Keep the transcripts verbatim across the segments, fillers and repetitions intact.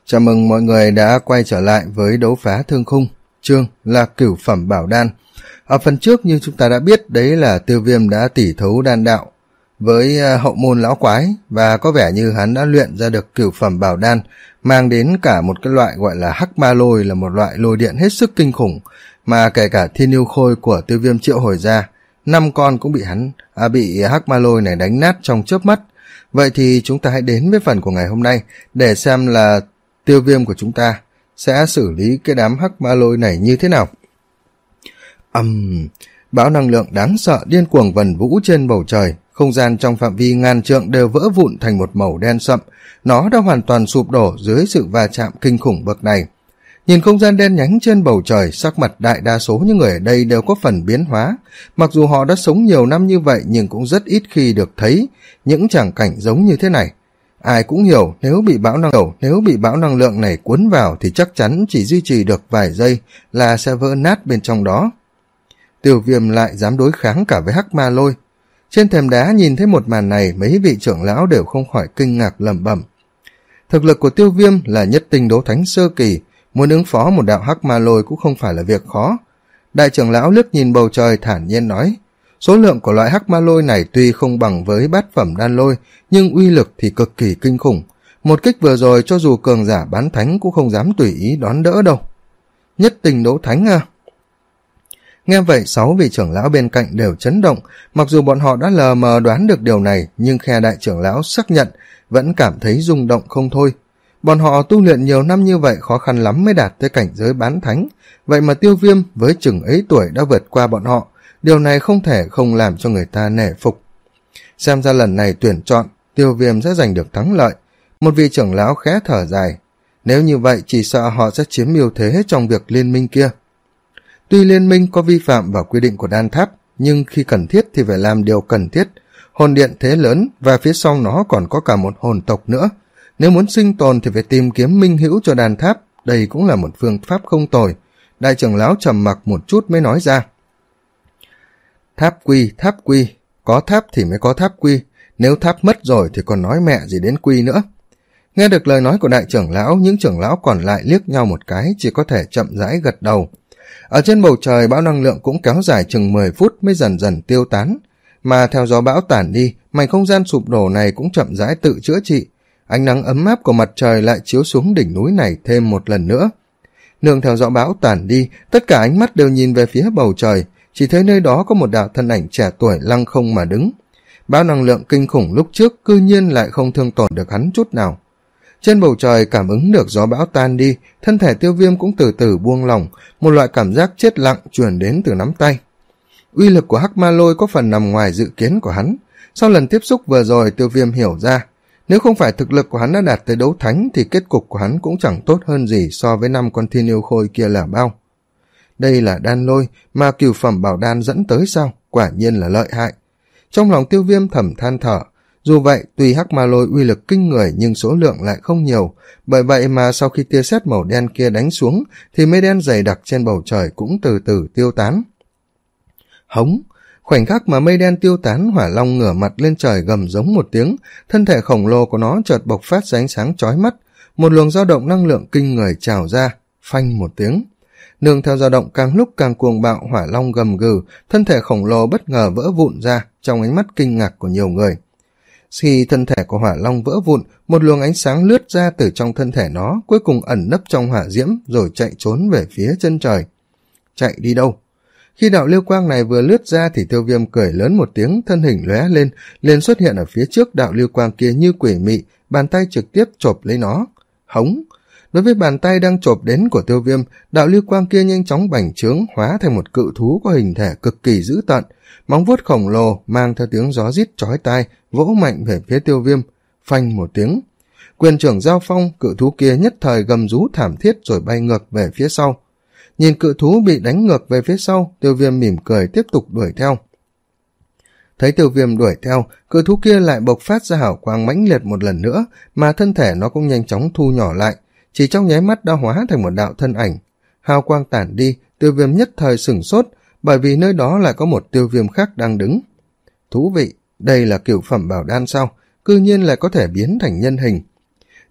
Chào mừng mọi người đã quay trở lại với đấu phá thương khung, chương là cửu phẩm bảo đan. Ở phần trước như chúng ta đã biết, đấy là Tiêu Viêm đã tỉ thấu đan đạo với hậu môn lão quái, và có vẻ như hắn đã luyện ra được cửu phẩm bảo đan, mang đến cả một cái loại gọi là hắc ma lôi, là một loại lôi điện hết sức kinh khủng, mà kể cả thiên yêu khôi của Tiêu Viêm triệu hồi ra, năm con cũng bị hắn à, bị hắc ma lôi này đánh nát trong chớp mắt. Vậy thì chúng ta hãy đến với phần của ngày hôm nay để xem là Tiêu Viêm của chúng ta sẽ xử lý cái đám hắc ma lôi này như thế nào. Ầm, um, bão năng lượng đáng sợ điên cuồng vần vũ trên bầu trời, không gian trong phạm vi ngàn trượng đều vỡ vụn thành một màu đen sậm, nó đã hoàn toàn sụp đổ dưới sự va chạm kinh khủng bậc này. Nhìn không gian đen nhánh trên bầu trời, sắc mặt đại đa số những người ở đây đều có phần biến hóa. Mặc dù họ đã sống nhiều năm như vậy nhưng cũng rất ít khi được thấy những tràng cảnh giống như thế này. Ai cũng hiểu nếu bị bão năng lượng, nếu bị bão năng lượng này cuốn vào thì chắc chắn chỉ duy trì được vài giây là sẽ vỡ nát bên trong đó. Tiêu Viêm lại dám đối kháng cả với hắc ma lôi. Trên thềm đá nhìn thấy một màn này, mấy vị trưởng lão đều không khỏi kinh ngạc lẩm bẩm. Thực lực của Tiêu Viêm là nhất tinh đấu thánh sơ kỳ, muốn ứng phó một đạo hắc ma lôi cũng không phải là việc khó. Đại trưởng lão liếc nhìn bầu trời thản nhiên nói, số lượng của loại hắc ma lôi này tuy không bằng với bát phẩm đan lôi, nhưng uy lực thì cực kỳ kinh khủng. Một kích vừa rồi cho dù cường giả bán thánh cũng không dám tùy ý đón đỡ đâu. Nhất tinh đấu thánh à? Nghe vậy sáu vị trưởng lão bên cạnh đều chấn động, mặc dù bọn họ đã lờ mờ đoán được điều này, nhưng khe đại trưởng lão xác nhận vẫn cảm thấy rung động không thôi. Bọn họ tu luyện nhiều năm như vậy khó khăn lắm mới đạt tới cảnh giới bán thánh, vậy mà Tiêu Viêm với chừng ấy tuổi đã vượt qua bọn họ, điều này không thể không làm cho người ta nể phục. Xem ra lần này tuyển chọn, Tiêu Viêm sẽ giành được thắng lợi. Một vị trưởng lão khẽ thở dài, nếu như vậy chỉ sợ họ sẽ chiếm ưu thế trong việc liên minh kia. Tuy liên minh có vi phạm vào quy định của đan tháp, nhưng khi cần thiết thì phải làm điều cần thiết. Hồn điện thế lớn và phía sau nó còn có cả một hồn tộc nữa. Nếu muốn sinh tồn thì phải tìm kiếm minh hữu cho đan tháp, đây cũng là một phương pháp không tồi. Đại trưởng lão trầm mặc một chút mới nói ra. Tháp quy, tháp quy, có tháp thì mới có tháp quy, nếu tháp mất rồi thì còn nói mẹ gì đến quy nữa. Nghe được lời nói của đại trưởng lão, những trưởng lão còn lại liếc nhau một cái, chỉ có thể chậm rãi gật đầu. Ở trên bầu trời, bão năng lượng cũng kéo dài chừng mười phút mới dần dần tiêu tán, mà theo gió bão tản đi, mảnh không gian sụp đổ này cũng chậm rãi tự chữa trị. Ánh nắng ấm áp của mặt trời lại chiếu xuống đỉnh núi này thêm một lần nữa. Nương theo gió bão tản đi, tất cả ánh mắt đều nhìn về phía bầu trời, chỉ thấy nơi đó có một đạo thân ảnh trẻ tuổi lăng không mà đứng. Bão năng lượng kinh khủng lúc trước cư nhiên lại không thương tổn được hắn chút nào. Trên bầu trời cảm ứng được gió bão tan đi, thân thể Tiêu Viêm cũng từ từ buông lỏng, một loại cảm giác chết lặng truyền đến từ nắm tay. Uy lực của hắc ma lôi có phần nằm ngoài dự kiến của hắn. Sau lần tiếp xúc vừa rồi, Tiêu Viêm hiểu ra, nếu không phải thực lực của hắn đã đạt tới đấu thánh thì kết cục của hắn cũng chẳng tốt hơn gì so với năm con thiên yêu khôi kia là bao. Đây là đan lôi mà cửu phẩm bảo đan dẫn tới sao? Quả nhiên là lợi hại. Trong lòng Tiêu Viêm thầm than thở. Dù vậy, tuy hắc ma lôi uy lực kinh người nhưng số lượng lại không nhiều, bởi vậy mà sau khi tia sét màu đen kia đánh xuống thì mây đen dày đặc trên bầu trời cũng từ từ tiêu tán. Hống! Khoảnh khắc mà mây đen tiêu tán, hỏa long ngửa mặt lên trời gầm giống một tiếng, thân thể khổng lồ của nó chợt bộc phát ra ánh sáng chói mắt, một luồng dao động năng lượng kinh người trào ra, phanh một tiếng. Nương theo dao động càng lúc càng cuồng bạo, hỏa long gầm gừ, thân thể khổng lồ bất ngờ vỡ vụn ra trong ánh mắt kinh ngạc của nhiều người. Khi thân thể của hỏa long vỡ vụn, một luồng ánh sáng lướt ra từ trong thân thể nó, cuối cùng ẩn nấp trong hỏa diễm rồi chạy trốn về phía chân trời. Chạy đi đâu? Khi đạo lưu quang này vừa lướt ra thì Tiêu Viêm cười lớn một tiếng, thân hình lóe lên, liền xuất hiện ở phía trước đạo lưu quang kia như quỷ mị, bàn tay trực tiếp chộp lấy nó. Hống! Đối với bàn tay đang chộp đến của Tiêu Viêm, đạo lưu quang kia nhanh chóng bành trướng, hóa thành một cự thú có hình thể cực kỳ dữ tợn, móng vuốt khổng lồ mang theo tiếng gió rít chói tai, vỗ mạnh về phía Tiêu Viêm, phanh một tiếng. Quyền trưởng giao phong, cự thú kia nhất thời gầm rú thảm thiết rồi bay ngược về phía sau. Nhìn cự thú bị đánh ngược về phía sau, Tiêu Viêm mỉm cười tiếp tục đuổi theo. Thấy Tiêu Viêm đuổi theo, cự thú kia lại bộc phát ra hào quang mãnh liệt một lần nữa, mà thân thể nó cũng nhanh chóng thu nhỏ lại, chỉ trong nháy mắt đã hóa thành một đạo thân ảnh. Hào quang tản đi, Tiêu Viêm nhất thời sửng sốt, bởi vì nơi đó lại có một Tiêu Viêm khác đang đứng. Thú vị, đây là cửu phẩm bảo đan sao? Cư nhiên lại có thể biến thành nhân hình.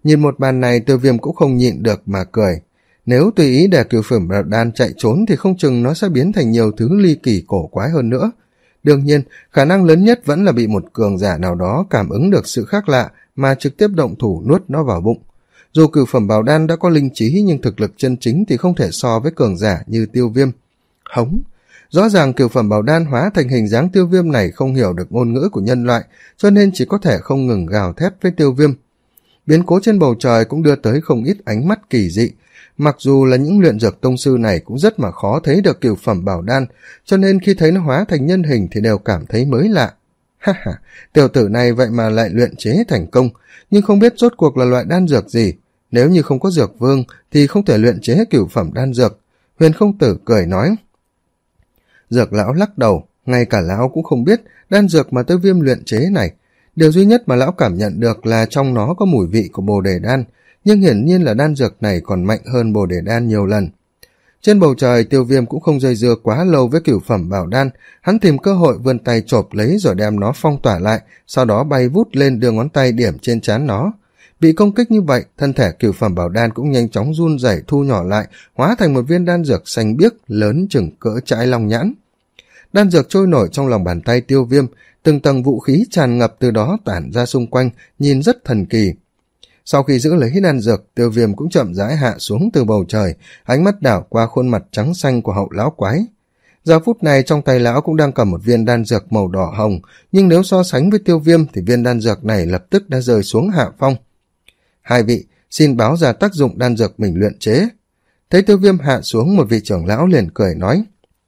Nhìn một màn này, Tiêu Viêm cũng không nhịn được mà cười. Nếu tùy ý để cửu phẩm bảo đan chạy trốn thì không chừng nó sẽ biến thành nhiều thứ ly kỳ cổ quái hơn nữa. Đương nhiên, khả năng lớn nhất vẫn là bị một cường giả nào đó cảm ứng được sự khác lạ mà trực tiếp động thủ nuốt nó vào bụng. Dù cửu phẩm bảo đan đã có linh trí nhưng thực lực chân chính thì không thể so với cường giả như Tiêu Viêm. Hống! Rõ ràng cửu phẩm bảo đan hóa thành hình dáng Tiêu Viêm này không hiểu được ngôn ngữ của nhân loại, cho nên chỉ có thể không ngừng gào thét với Tiêu Viêm. Biến cố trên bầu trời cũng đưa tới không ít ánh mắt kỳ dị. Mặc dù là những luyện dược tông sư này cũng rất mà khó thấy được cửu phẩm bảo đan, cho nên khi thấy nó hóa thành nhân hình thì đều cảm thấy mới lạ. Ha ha, tiểu tử này vậy mà lại luyện chế thành công, nhưng không biết rốt cuộc là loại đan dược gì. Nếu như không có dược vương thì không thể luyện chế cửu phẩm đan dược. Huyền Không Tử cười nói. Dược lão lắc đầu, ngay cả lão cũng không biết đan dược mà Tiêu Viêm luyện chế này. Điều duy nhất mà lão cảm nhận được là trong nó có mùi vị của bồ đề đan, nhưng hiển nhiên là đan dược này còn mạnh hơn bồ đề đan nhiều lần. Trên bầu trời, Tiêu Viêm cũng không dây dưa quá lâu với cửu phẩm bảo đan, hắn tìm cơ hội vươn tay chộp lấy rồi đem nó phong tỏa lại, sau đó bay vút lên đưa ngón tay điểm trên trán nó. Bị công kích như vậy, thân thể cửu phẩm bảo đan cũng nhanh chóng run rẩy thu nhỏ lại, hóa thành một viên đan dược xanh biếc lớn chừng cỡ trái long nhãn. Đan dược trôi nổi trong lòng bàn tay Tiêu Viêm, từng tầng vũ khí tràn ngập từ đó tản ra xung quanh, nhìn rất thần kỳ. Sau khi giữ lấy đan dược, Tiêu Viêm cũng chậm rãi hạ xuống từ bầu trời, ánh mắt đảo qua khuôn mặt trắng xanh của hậu lão quái. Giờ phút này trong tay lão cũng đang cầm một viên đan dược màu đỏ hồng, nhưng nếu so sánh với Tiêu Viêm thì viên đan dược này lập tức đã rơi xuống hạ phong. Hai vị, xin báo ra tác dụng đan dược mình luyện chế. Thấy Tiêu Viêm hạ xuống, một vị trưởng lão liền cười nói.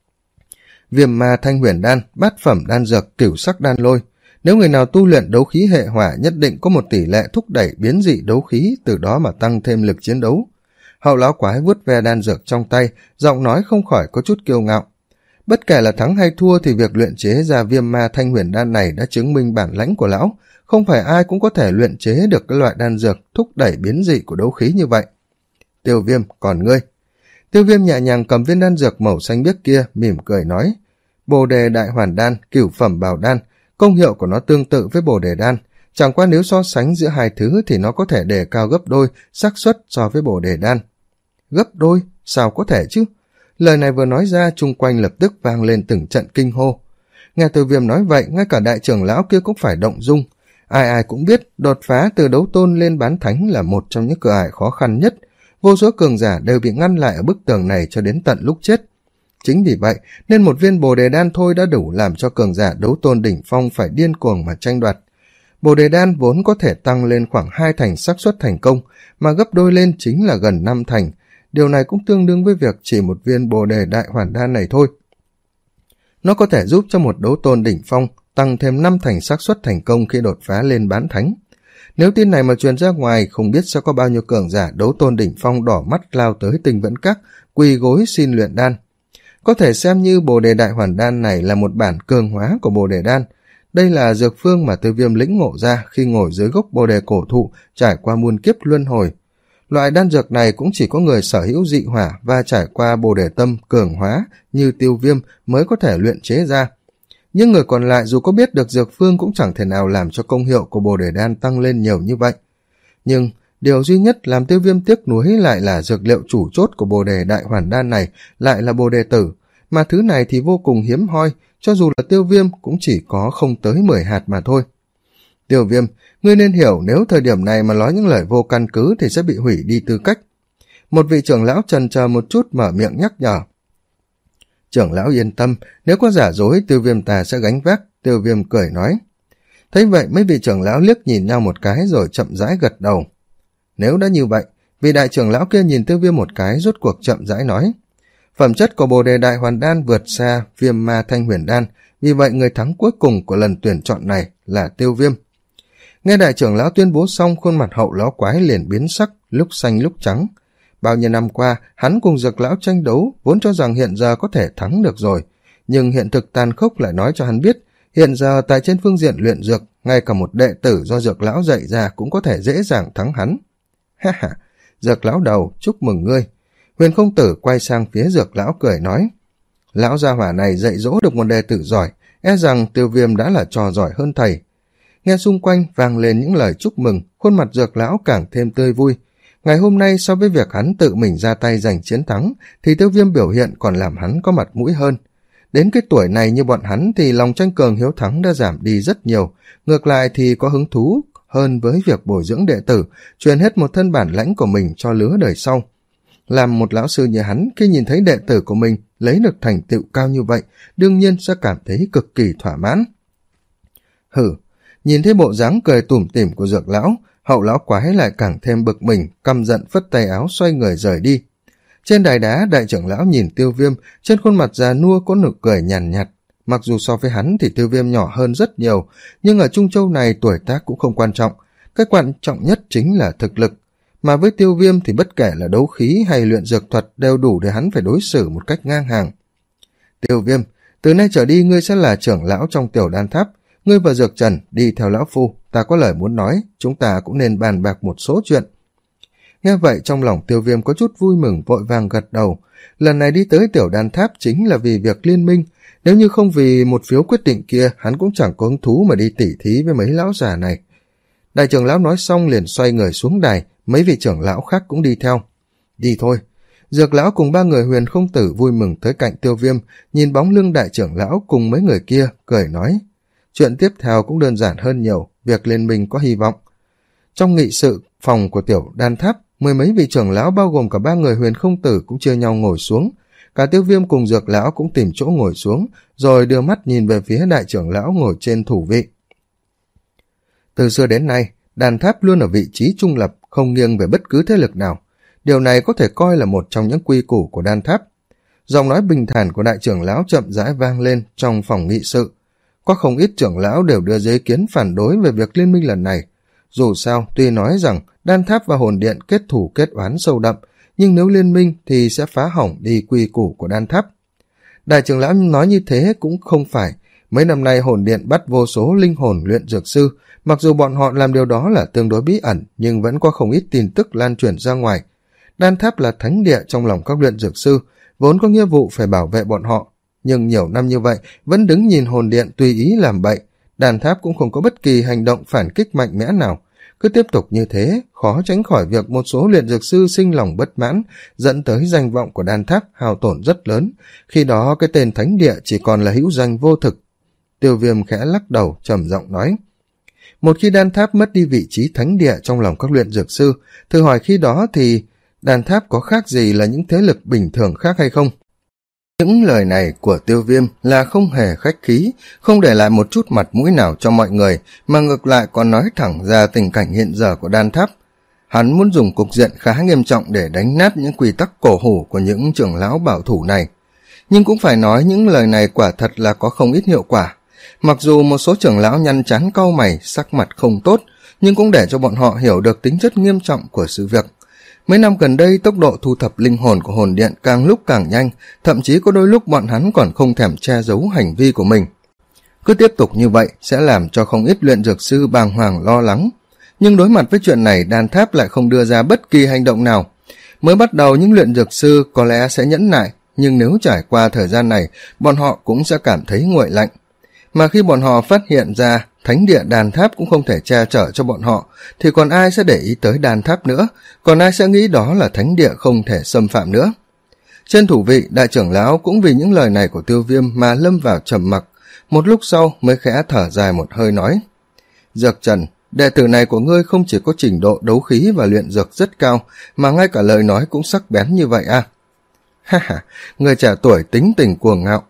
Viêm ma thanh huyền đan, bát phẩm đan dược, cửu sắc đan lôi. Nếu người nào tu luyện đấu khí hệ hỏa nhất định có một tỷ lệ thúc đẩy biến dị đấu khí, từ đó mà tăng thêm lực chiến đấu. Hậu lão quái vuốt ve đan dược trong tay, giọng nói không khỏi có chút kiêu ngạo. Bất kể là thắng hay thua thì việc luyện chế ra viêm ma thanh huyền đan này đã chứng minh bản lãnh của lão. Không phải ai cũng có thể luyện chế được cái loại đan dược thúc đẩy biến dị của đấu khí như vậy. Tiêu Viêm, còn ngươi? Tiêu Viêm nhẹ nhàng cầm viên đan dược màu xanh biếc kia, mỉm cười nói. Bồ đề đại hoàn đan, cửu phẩm bảo đan, công hiệu của nó tương tự với bồ đề đan. Chẳng qua nếu so sánh giữa hai thứ thì nó có thể đề cao gấp đôi xác suất so với bồ đề đan. Gấp đôi? Sao có thể chứ? Lời này vừa nói ra, chung quanh lập tức vang lên từng trận kinh hô. Nghe Tiêu Viêm nói vậy, ngay cả đại trưởng lão kia cũng phải động dung. Ai ai cũng biết đột phá từ đấu tôn lên bán thánh là một trong những cửa ải khó khăn nhất. Vô số cường giả đều bị ngăn lại ở bức tường này cho đến tận lúc chết. Chính vì vậy nên một viên bồ đề đan thôi đã đủ làm cho cường giả đấu tôn đỉnh phong phải điên cuồng mà tranh đoạt. Bồ đề đan vốn có thể tăng lên khoảng hai thành xác suất thành công, mà gấp đôi lên chính là gần năm thành. Điều này cũng tương đương với việc chỉ một viên bồ đề đại hoàn đan này thôi. Nó có thể giúp cho một đấu tôn đỉnh phong tăng thêm năm thành xác suất thành công khi đột phá lên bán thánh. Nếu tin này mà truyền ra ngoài, không biết sẽ có bao nhiêu cường giả đấu tôn đỉnh phong đỏ mắt lao tới Tinh Vẫn Các, quỳ gối xin luyện đan. Có thể xem như bồ đề đại hoàn đan này là một bản cường hóa của bồ đề đan. Đây là dược phương mà Tiêu Viêm lĩnh ngộ ra khi ngồi dưới gốc bồ đề cổ thụ trải qua muôn kiếp luân hồi. Loại đan dược này cũng chỉ có người sở hữu dị hỏa và trải qua bồ đề tâm cường hóa như Tiêu Viêm mới có thể luyện chế ra. Nhưng người còn lại dù có biết được dược phương cũng chẳng thể nào làm cho công hiệu của bồ đề đan tăng lên nhiều như vậy. Nhưng điều duy nhất làm Tiêu Viêm tiếc nuối lại là dược liệu chủ chốt của bồ đề đại hoàn đan này lại là bồ đề tử, mà thứ này thì vô cùng hiếm hoi, cho dù là Tiêu Viêm cũng chỉ có không tới mười hạt mà thôi. Tiêu Viêm, ngươi nên hiểu nếu thời điểm này mà nói những lời vô căn cứ thì sẽ bị hủy đi tư cách. Một vị trưởng lão chần chờ một chút mở miệng nhắc nhở. Trưởng lão yên tâm, nếu có giả dối Tiêu Viêm ta sẽ gánh vác, Tiêu Viêm cười nói. Thấy vậy mấy vị trưởng lão liếc nhìn nhau một cái rồi chậm rãi gật đầu. Nếu đã như vậy, vị đại trưởng lão kia nhìn Tiêu Viêm một cái rốt cuộc chậm rãi nói. Phẩm chất của bồ đề đại hoàn đan vượt xa viêm ma thanh huyền đan, vì vậy người thắng cuối cùng của lần tuyển chọn này là Tiêu Viêm. Nghe đại trưởng lão tuyên bố xong, khuôn mặt hậu lão quái liền biến sắc, lúc xanh lúc trắng. Bao nhiêu năm qua, hắn cùng dược lão tranh đấu, vốn cho rằng hiện giờ có thể thắng được rồi. Nhưng hiện thực tàn khốc lại nói cho hắn biết, hiện giờ tại trên phương diện luyện dược, ngay cả một đệ tử do dược lão dạy ra cũng có thể dễ dàng thắng hắn. Ha ha, dược lão đầu, chúc mừng ngươi. Huyền Không Tử quay sang phía dược lão cười nói. Lão gia hỏa này dạy dỗ được một đệ tử giỏi, e rằng Tiêu Viêm đã là trò giỏi hơn thầy. Nghe xung quanh vang lên những lời chúc mừng, khuôn mặt Dược lão càng thêm tươi vui. Ngày hôm nay so với việc hắn tự mình ra tay giành chiến thắng, thì Tiêu Viêm biểu hiện còn làm hắn có mặt mũi hơn. Đến cái tuổi này như bọn hắn thì lòng tranh cường hiếu thắng đã giảm đi rất nhiều, ngược lại thì có hứng thú hơn với việc bồi dưỡng đệ tử, truyền hết một thân bản lãnh của mình cho lứa đời sau. Làm một lão sư như hắn, khi nhìn thấy đệ tử của mình lấy được thành tựu cao như vậy, đương nhiên sẽ cảm thấy cực kỳ thỏa mãn. Hử, nhìn thấy bộ dáng cười tủm tỉm của Dược lão, Hậu lão quái lại càng thêm bực mình, căm giận phất tay áo xoay người rời đi. Trên đài đá, đại trưởng lão nhìn Tiêu Viêm, trên khuôn mặt già nua có nụ cười nhàn nhạt, nhạt. Mặc dù so với hắn thì Tiêu Viêm nhỏ hơn rất nhiều, nhưng ở Trung Châu này tuổi tác cũng không quan trọng, cái quan trọng nhất chính là thực lực. Mà với Tiêu Viêm thì bất kể là đấu khí hay luyện dược thuật đều đủ để hắn phải đối xử một cách ngang hàng. Tiêu Viêm, từ nay trở đi ngươi sẽ là trưởng lão trong Tiểu Đan Tháp, ngươi và Dược Trần đi theo lão phu, ta có lời muốn nói, chúng ta cũng nên bàn bạc một số chuyện. Nghe vậy trong lòng Tiêu Viêm có chút vui mừng, vội vàng gật đầu. Lần này đi tới Tiểu Đan Tháp chính là vì việc liên minh, nếu như không vì một phiếu quyết định kia, hắn cũng chẳng có hứng thú mà đi tỉ thí với mấy lão già này. Đại trưởng lão nói xong liền xoay người xuống đài, mấy vị trưởng lão khác cũng đi theo. Đi thôi. Dược lão cùng ba người Huyền Không Tử vui mừng tới cạnh Tiêu Viêm, nhìn bóng lưng đại trưởng lão cùng mấy người kia, cười nói. Chuyện tiếp theo cũng đơn giản hơn nhiều, việc liên minh có hy vọng. Trong nghị sự phòng của Tiểu Đan Tháp, mười mấy vị trưởng lão bao gồm cả ba người Huyền Không Tử cũng chia nhau ngồi xuống. Cả Tiêu Viêm cùng Dược lão cũng tìm chỗ ngồi xuống, rồi đưa mắt nhìn về phía đại trưởng lão ngồi trên thủ vị. Từ xưa đến nay, Đan Tháp luôn ở vị trí trung lập, không nghiêng về bất cứ thế lực nào. Điều này có thể coi là một trong những quy củ của Đan Tháp. Giọng nói bình thản của đại trưởng lão chậm rãi vang lên trong phòng nghị sự. Có không ít trưởng lão đều đưa giấy kiến phản đối về việc liên minh lần này. Dù sao, tuy nói rằng Đan Tháp và Hồn Điện kết thù kết oán sâu đậm, nhưng nếu liên minh thì sẽ phá hỏng đi quy củ của Đan Tháp. Đại trưởng lão nói như thế cũng không phải. Mấy năm nay Hồn Điện bắt vô số linh hồn luyện dược sư, mặc dù bọn họ làm điều đó là tương đối bí ẩn, nhưng vẫn có không ít tin tức lan truyền ra ngoài. Đan Tháp là thánh địa trong lòng các luyện dược sư, vốn có nghĩa vụ phải bảo vệ bọn họ. Nhưng nhiều năm như vậy, vẫn đứng nhìn Hồn Điện tùy ý làm bậy. Đan Tháp cũng không có bất kỳ hành động phản kích mạnh mẽ nào. Cứ tiếp tục như thế, khó tránh khỏi việc một số luyện dược sư sinh lòng bất mãn, dẫn tới danh vọng của Đan Tháp hao tổn rất lớn. Khi đó cái tên thánh địa chỉ còn là hữu danh vô thực. Tiêu Viêm khẽ lắc đầu, trầm giọng nói. Một khi Đan Tháp mất đi vị trí thánh địa trong lòng các luyện dược sư, thử hỏi khi đó thì Đan Tháp có khác gì là những thế lực bình thường khác hay không? Những lời này của Tiêu Viêm là không hề khách khí, không để lại một chút mặt mũi nào cho mọi người, mà ngược lại còn nói thẳng ra tình cảnh hiện giờ của Đan Tháp. Hắn muốn dùng cục diện khá nghiêm trọng để đánh nát những quy tắc cổ hủ của những trưởng lão bảo thủ này. Nhưng cũng phải nói những lời này quả thật là có không ít hiệu quả. Mặc dù một số trưởng lão nhăn chán cau mày, sắc mặt không tốt, nhưng cũng để cho bọn họ hiểu được tính chất nghiêm trọng của sự việc. Mấy năm gần đây, tốc độ thu thập linh hồn của Hồn Điện càng lúc càng nhanh, thậm chí có đôi lúc bọn hắn còn không thèm che giấu hành vi của mình. Cứ tiếp tục như vậy sẽ làm cho không ít luyện dược sư bàng hoàng lo lắng. Nhưng đối mặt với chuyện này, Đan Tháp lại không đưa ra bất kỳ hành động nào. Mới bắt đầu những luyện dược sư có lẽ sẽ nhẫn nại, nhưng nếu trải qua thời gian này, bọn họ cũng sẽ cảm thấy nguội lạnh. Mà khi bọn họ phát hiện ra thánh địa Đan Tháp cũng không thể che chở cho bọn họ, thì còn ai sẽ để ý tới Đan Tháp nữa, còn ai sẽ nghĩ đó là thánh địa không thể xâm phạm nữa. Trên thủ vị, đại trưởng lão cũng vì những lời này của Tiêu Viêm mà lâm vào trầm mặc, một lúc sau mới khẽ thở dài một hơi nói. Dược Trần, đệ tử này của ngươi không chỉ có trình độ đấu khí và luyện dược rất cao, mà ngay cả lời nói cũng sắc bén như vậy à? Ha ha, người trẻ tuổi tính tình cuồng ngạo.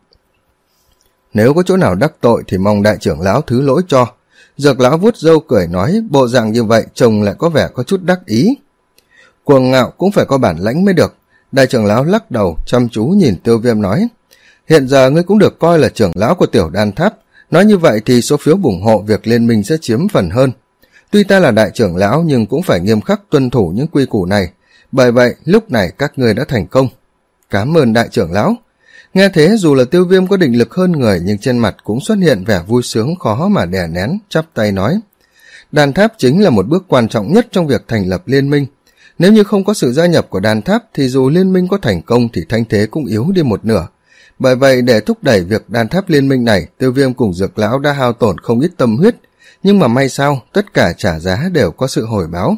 Nếu có chỗ nào đắc tội thì mong đại trưởng lão thứ lỗi cho. Dược lão vuốt râu cười nói, bộ dạng như vậy trông lại có vẻ có chút đắc ý. Cuồng ngạo cũng phải có bản lãnh mới được. Đại trưởng lão lắc đầu, chăm chú nhìn Tiêu Viêm nói. Hiện giờ ngươi cũng được coi là trưởng lão của Tiểu Đan Tháp. Nói như vậy thì số phiếu ủng hộ việc liên minh sẽ chiếm phần hơn. Tuy ta là đại trưởng lão nhưng cũng phải nghiêm khắc tuân thủ những quy củ này. Bởi vậy, lúc này các ngươi đã thành công. Cảm ơn đại trưởng lão. Nghe thế dù là Tiêu Viêm có định lực hơn người nhưng trên mặt cũng xuất hiện vẻ vui sướng khó mà đè nén, chắp tay nói. Đan Tháp chính là một bước quan trọng nhất trong việc thành lập liên minh. Nếu như không có sự gia nhập của Đan Tháp thì dù liên minh có thành công thì thanh thế cũng yếu đi một nửa. Bởi vậy để thúc đẩy việc Đan Tháp liên minh này, Tiêu Viêm cùng Dược lão đã hao tổn không ít tâm huyết. nhưng mà may sao tất cả trả giá đều có sự hồi báo.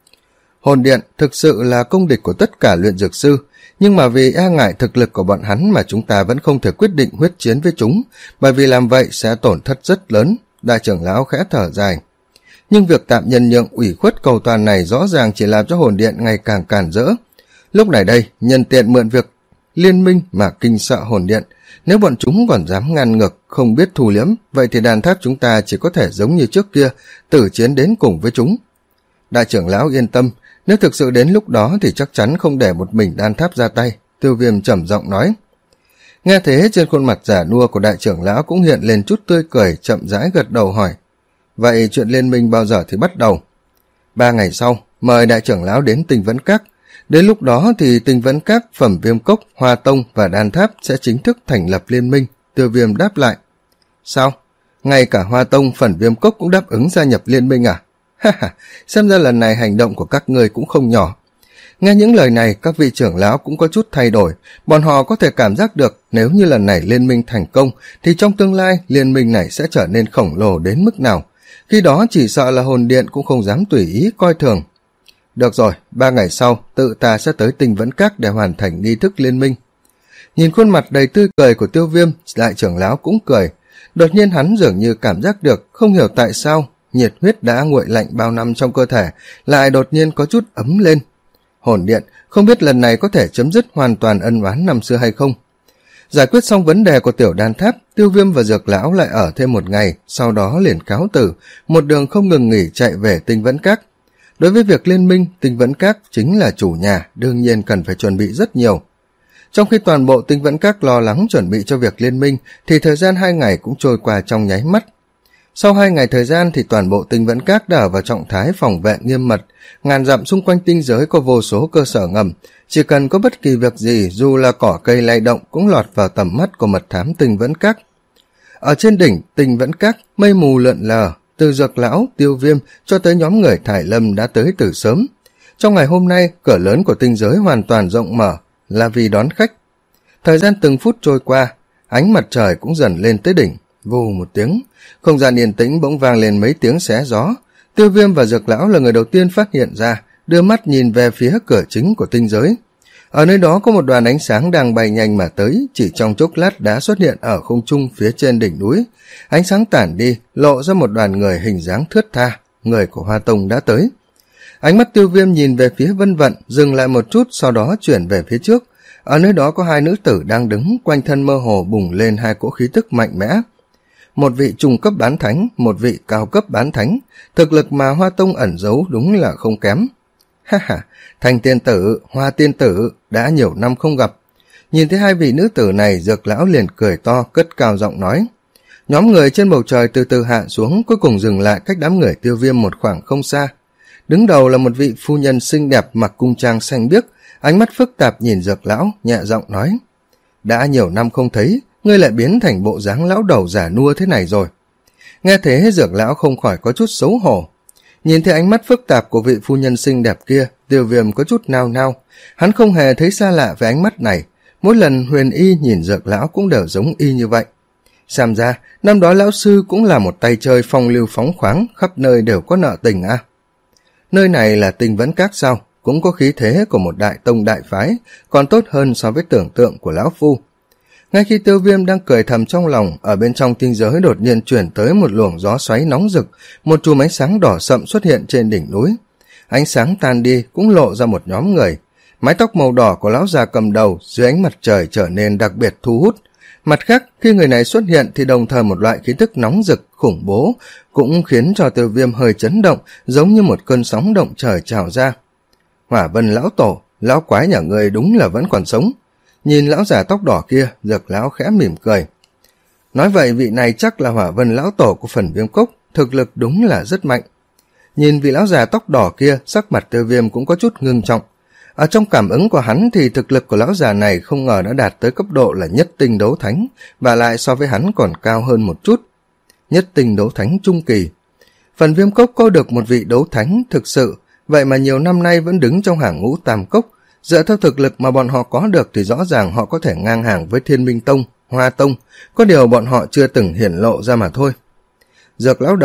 Hồn điện thực sự là công địch của tất cả luyện dược sư, nhưng mà vì e ngại thực lực của bọn hắn mà chúng ta vẫn không thể quyết định huyết chiến với chúng, bởi vì làm vậy sẽ tổn thất rất lớn. Đại trưởng lão khẽ thở dài. Nhưng việc tạm nhân nhượng ủy khuất cầu toàn này rõ ràng chỉ làm cho hồn điện ngày càng cản rỡ. Lúc này đây, nhân tiện mượn việc liên minh mà kinh sợ hồn điện, nếu bọn chúng còn dám ngăn ngược, không biết thu liễm, vậy thì đàn tháp chúng ta chỉ có thể giống như trước kia, tử chiến đến cùng với chúng. Đại trưởng lão yên tâm, nếu thực sự đến lúc đó thì chắc chắn không để một mình đan tháp ra tay, Tiêu Viêm trầm giọng nói. Nghe thế, trên khuôn mặt giả nua của đại trưởng lão cũng hiện lên chút tươi cười, chậm rãi gật đầu hỏi. Vậy chuyện liên minh bao giờ thì bắt đầu? Ba ngày sau, mời đại trưởng lão đến Tinh Vẫn Các. Đến lúc đó thì Tinh Vẫn Các, Phẩm Viêm Cốc, Hoa Tông và Đan Tháp sẽ chính thức thành lập liên minh, Tiêu Viêm đáp lại. Sao? Ngay cả Hoa Tông, Phẩm Viêm Cốc cũng đáp ứng gia nhập liên minh à? Ha ha, xem ra lần này hành động của các ngươi cũng không nhỏ. Nghe những lời này, các vị trưởng lão cũng có chút thay đổi, bọn họ có thể cảm giác được nếu như lần này liên minh thành công thì trong tương lai liên minh này sẽ trở nên khổng lồ đến mức nào. Khi đó chỉ sợ là hồn điện cũng không dám tùy ý coi thường. Được rồi, ba ngày sau, tự ta sẽ tới Tinh Vẫn Các để hoàn thành nghi thức liên minh. Nhìn khuôn mặt đầy tươi cười của Tiêu Viêm, đại trưởng lão cũng cười. Đột nhiên hắn dường như cảm giác được, không hiểu tại sao, nhiệt huyết đã nguội lạnh bao năm trong cơ thể, lại đột nhiên có chút ấm lên. Hồn điện, không biết lần này có thể chấm dứt hoàn toàn ân oán năm xưa hay không. Giải quyết xong vấn đề của tiểu đan tháp, Tiêu Viêm và Dược lão lại ở thêm một ngày, sau đó liền cáo tử, một đường không ngừng nghỉ chạy về Tinh Vẫn Các. Đối với việc liên minh, Tinh Vẫn Các chính là chủ nhà, đương nhiên cần phải chuẩn bị rất nhiều. Trong khi toàn bộ Tinh Vẫn Các lo lắng chuẩn bị cho việc liên minh, thì thời gian hai ngày cũng trôi qua trong nháy mắt. Sau hai ngày thời gian thì toàn bộ Tinh Vẫn Các đã ở vào trạng thái phòng vệ nghiêm mật, ngàn dặm xung quanh tinh giới có vô số cơ sở ngầm, chỉ cần có bất kỳ việc gì dù là cỏ cây lay động cũng lọt vào tầm mắt của mật thám Tinh Vẫn Các. Ở trên đỉnh Tinh Vẫn Các, mây mù lượn lờ, từ Dược lão, Tiêu Viêm cho tới nhóm người Thải Lâm đã tới từ sớm. Trong ngày hôm nay, cửa lớn của tinh giới hoàn toàn rộng mở, là vì đón khách. Thời gian từng phút trôi qua, ánh mặt trời cũng dần lên tới đỉnh. Vù một tiếng, không gian yên tĩnh bỗng vang lên mấy tiếng xé gió. Tiêu Viêm và Dược lão là người đầu tiên phát hiện ra, đưa mắt nhìn về phía cửa chính của tinh giới. Ở nơi đó có một đoàn ánh sáng đang bay nhanh mà tới, chỉ trong chốc lát đã xuất hiện ở không trung phía trên đỉnh núi. Ánh sáng tản đi, lộ ra một đoàn người hình dáng thướt tha, người của Hoa Tông đã tới. Ánh mắt Tiêu Viêm nhìn về phía Vân Vận, dừng lại một chút, sau đó chuyển về phía trước. Ở nơi đó có hai nữ tử đang đứng, quanh thân mơ hồ bùng lên hai cỗ khí tức mạnh mẽ. Một vị trung cấp bán thánh, một vị cao cấp bán thánh, thực lực mà Hoa Tông ẩn giấu đúng là không kém. Ha ha, Thanh tiên tử, Hoa tiên tử, đã nhiều năm không gặp. Nhìn thấy hai vị nữ tử này, Dược lão liền cười to, cất cao giọng nói. Nhóm người trên bầu trời từ từ hạ xuống, cuối cùng dừng lại cách đám người Tiêu Viêm một khoảng không xa. Đứng đầu là một vị phu nhân xinh đẹp mặc cung trang xanh biếc, ánh mắt phức tạp nhìn Dược lão, nhẹ giọng nói. Đã nhiều năm không thấy, ngươi lại biến thành bộ dáng lão đầu già nua thế này rồi. Nghe thế, Dược lão không khỏi có chút xấu hổ. Nhìn thấy ánh mắt phức tạp của vị phu nhân xinh đẹp kia, Tiêu Viêm có chút nao nao. Hắn không hề thấy xa lạ với ánh mắt này. Mỗi lần Huyền Y nhìn Dược lão cũng đều giống y như vậy. Xem ra, năm đó lão sư cũng là một tay chơi phong lưu phóng khoáng, khắp nơi đều có nợ tình à. Nơi này là Tinh Vẫn Các sao, cũng có khí thế của một đại tông đại phái, còn tốt hơn so với tưởng tượng của lão phu. Ngay khi Tiêu Viêm đang cười thầm trong lòng, ở bên trong tinh giới đột nhiên chuyển tới một luồng gió xoáy nóng rực, một chùm ánh sáng đỏ sậm xuất hiện trên đỉnh núi. Ánh sáng tan đi cũng lộ ra một nhóm người. Mái tóc màu đỏ của lão già cầm đầu dưới ánh mặt trời trở nên đặc biệt thu hút. Mặt khác, khi người này xuất hiện thì đồng thời một loại khí tức nóng rực, khủng bố, cũng khiến cho Tiêu Viêm hơi chấn động, giống như một cơn sóng động trời trào ra. Hỏa Vân lão tổ, lão quái nhà ngươi đúng là vẫn còn sống. Nhìn lão già tóc đỏ kia, Dược lão khẽ mỉm cười. Nói vậy vị này chắc là Hỏa Vân lão tổ của Phần Viêm Cốc, thực lực đúng là rất mạnh. Nhìn vị lão già tóc đỏ kia, sắc mặt Tiêu Viêm cũng có chút ngưng trọng. Ở trong cảm ứng của hắn thì thực lực của lão già này không ngờ đã đạt tới cấp độ là nhất tinh đấu thánh, và lại so với hắn còn cao hơn một chút. Nhất tinh đấu thánh trung kỳ. Phần Viêm Cốc có được một vị đấu thánh thực sự, vậy mà nhiều năm nay vẫn đứng trong hàng ngũ tam cốc. Dựa theo thực lực mà bọn họ có được thì rõ ràng họ có thể ngang hàng với Thiên Minh Tông, Hoa Tông, có điều bọn họ chưa từng hiển lộ ra mà thôi. Dược lão đầu,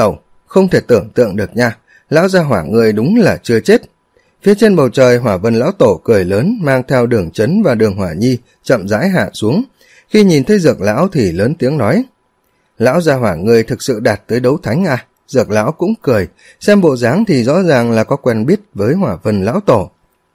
Không thể tưởng tượng được nha, lão gia hỏa người đúng là chưa chết. Phía trên bầu trời, Hỏa Vân lão tổ cười lớn, mang theo Đường Chấn và Đường Hỏa Nhi chậm rãi hạ xuống. Khi nhìn thấy Dược lão thì lớn tiếng nói: lão gia hỏa người thực sự đạt tới đấu thánh à? Dược lão cũng cười, xem bộ dáng thì rõ ràng là có quen biết với Hỏa Vân lão tổ.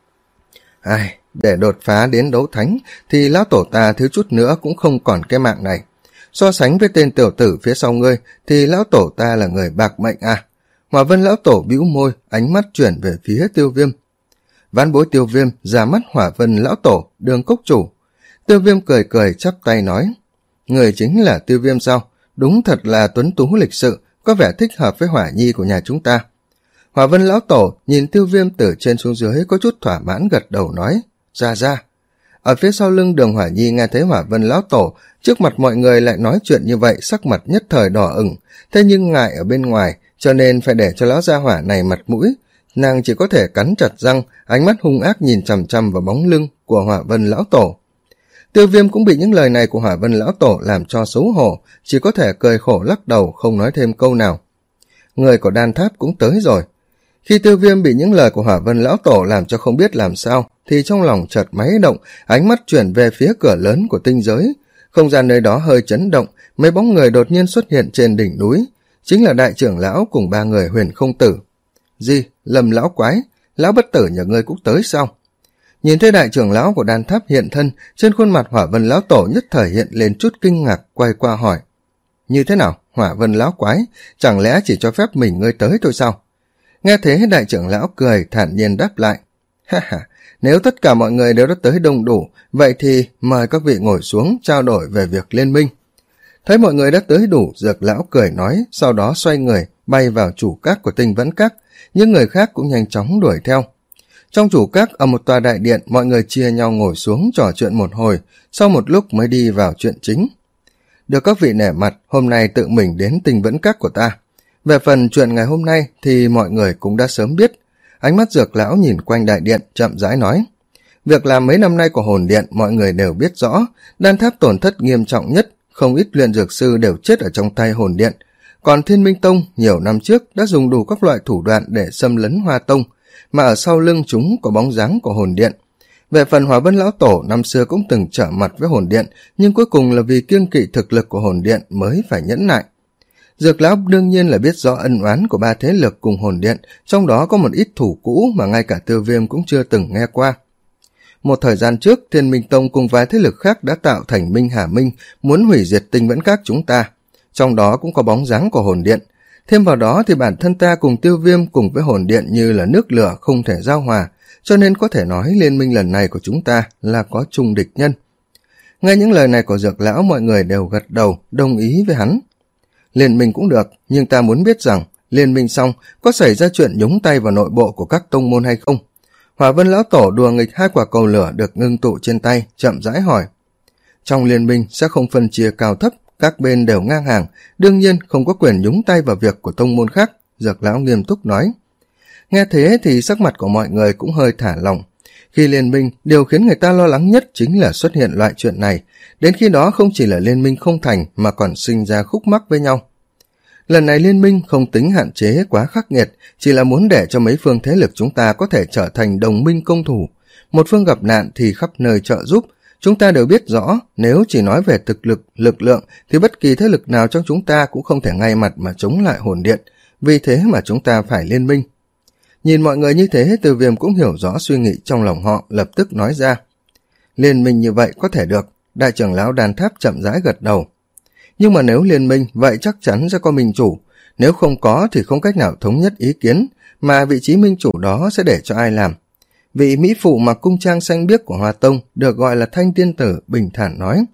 Ai, để đột phá đến đấu thánh thì lão tổ ta thiếu chút nữa cũng không còn cái mạng này. So sánh với tên tiểu tử phía sau ngươi thì lão tổ ta là người bạc mệnh à? Hỏa Vân lão tổ bĩu môi, ánh mắt chuyển về phía Tiêu Viêm. Ván bối Tiêu Viêm ra mắt Hỏa Vân lão tổ, Đường cốc chủ. Tiêu Viêm cười cười chắp tay nói: người chính là Tiêu Viêm sao? Đúng thật là tuấn tú lịch sự, có vẻ thích hợp với Hỏa Nhi của nhà chúng ta. Hỏa Vân lão tổ nhìn Tiêu Viêm từ trên xuống dưới có chút thỏa mãn gật đầu nói: ra ra. Ở phía sau lưng Đường Hỏa Nhi nghe thấy Hỏa Vân lão tổ trước mặt mọi người lại nói chuyện như vậy, sắc mặt nhất thời đỏ ửng, thế nhưng ngại ở bên ngoài cho nên phải để cho lão gia hỏa này mặt mũi, nàng chỉ có thể cắn chặt răng, ánh mắt hung ác nhìn chằm chằm vào bóng lưng của Hỏa Vân lão tổ. Tiêu Viêm cũng bị những lời này của Hỏa Vân lão tổ làm cho xấu hổ, chỉ có thể cười khổ lắc đầu không nói thêm câu nào. Người của Đan Tháp cũng tới rồi. Khi Tiêu Viêm bị những lời của Hỏa Vân lão tổ làm cho không biết làm sao thì trong lòng chợt máy động, ánh mắt chuyển về phía cửa lớn của tinh giới. Không gian nơi đó hơi chấn động, mấy bóng người đột nhiên xuất hiện trên đỉnh núi, chính là đại trưởng lão cùng ba người Huyền Không Tử. Gì, Lâm lão quái, lão bất tử nhà ngươi cũng tới sao? Nhìn thấy đại trưởng lão của Đan Tháp hiện thân, trên khuôn mặt Hỏa Vân lão tổ nhất thời hiện lên chút kinh ngạc, quay qua hỏi: như thế nào, Hỏa Vân lão quái, chẳng lẽ chỉ cho phép mình ngươi tới thôi sao? Nghe thế đại trưởng lão cười thản nhiên đáp lại: ha ha, nếu tất cả mọi người đều đã tới đông đủ, vậy thì mời các vị ngồi xuống trao đổi về việc liên minh. Thấy mọi người đã tới đủ, Dược lão cười nói, sau đó xoay người bay vào chủ các của Tinh Vẫn Các. Những người khác cũng nhanh chóng đuổi theo. Trong chủ các, ở một tòa đại điện, mọi người chia nhau ngồi xuống trò chuyện một hồi, sau một lúc mới đi vào chuyện chính. Được các vị nể mặt, hôm nay tự mình đến Tinh Vẫn Các của ta. Về phần chuyện ngày hôm nay thì mọi người cũng đã sớm biết. Ánh mắt Dược lão nhìn quanh đại điện, chậm rãi nói: việc làm mấy năm nay của hồn điện mọi người đều biết rõ, Đan Tháp tổn thất nghiêm trọng nhất, không ít luyện dược sư đều chết ở trong tay hồn điện. Còn Thiên Minh Tông nhiều năm trước đã dùng đủ các loại thủ đoạn để xâm lấn Hoa Tông, mà ở sau lưng chúng có bóng dáng của hồn điện. Về phần Hỏa Vân lão tổ năm xưa cũng từng trở mặt với hồn điện, nhưng cuối cùng là vì kiêng kỵ thực lực của hồn điện mới phải nhẫn nại. Dược lão đương nhiên là biết rõ ân oán của ba thế lực cùng hồn điện, trong đó có một ít thủ cũ mà ngay cả Tiêu Viêm cũng chưa từng nghe qua. Một thời gian trước, Thiên Minh Tông cùng vài thế lực khác đã tạo thành Minh Hà Minh, muốn hủy diệt Tinh Vẫn Các chúng ta. Trong đó cũng có bóng dáng của hồn điện. Thêm vào đó thì bản thân ta cùng Tiêu Viêm cùng với hồn điện như là nước lửa không thể giao hòa, cho nên có thể nói liên minh lần này của chúng ta là có chung địch nhân. Nghe những lời này của Dược lão, mọi người đều gật đầu, đồng ý với hắn. Liên minh cũng được, nhưng ta muốn biết rằng liên minh xong có xảy ra chuyện nhúng tay vào nội bộ của các tông môn hay không? Hỏa Vân lão tổ đùa nghịch hai quả cầu lửa được ngưng tụ trên tay, chậm rãi hỏi. Trong liên minh sẽ không phân chia cao thấp, các bên đều ngang hàng, đương nhiên không có quyền nhúng tay vào việc của tông môn khác, Dược lão nghiêm túc nói. Nghe thế thì sắc mặt của mọi người cũng hơi thả lỏng. Khi liên minh, điều khiến người ta lo lắng nhất chính là xuất hiện loại chuyện này, đến khi đó không chỉ là liên minh không thành mà còn sinh ra khúc mắc với nhau. Lần này liên minh không tính hạn chế quá khắc nghiệt, chỉ là muốn để cho mấy phương thế lực chúng ta có thể trở thành đồng minh công thủ. Một phương gặp nạn thì khắp nơi trợ giúp. Chúng ta đều biết rõ, nếu chỉ nói về thực lực, lực lượng thì bất kỳ thế lực nào trong chúng ta cũng không thể ngay mặt mà chống lại hồn điện, vì thế mà chúng ta phải liên minh. Nhìn mọi người như thế, Từ Viêm cũng hiểu rõ suy nghĩ trong lòng họ, lập tức nói ra. Liên minh như vậy có thể được, đại trưởng lão Đan Tháp chậm rãi gật đầu. Nhưng mà nếu liên minh, vậy chắc chắn sẽ có minh chủ. Nếu không có thì không cách nào thống nhất ý kiến, mà vị trí minh chủ đó sẽ để cho ai làm. Vị mỹ phụ mặc cung trang xanh biếc của Hoa Tông được gọi là Thanh Tiên Tử bình thản nói.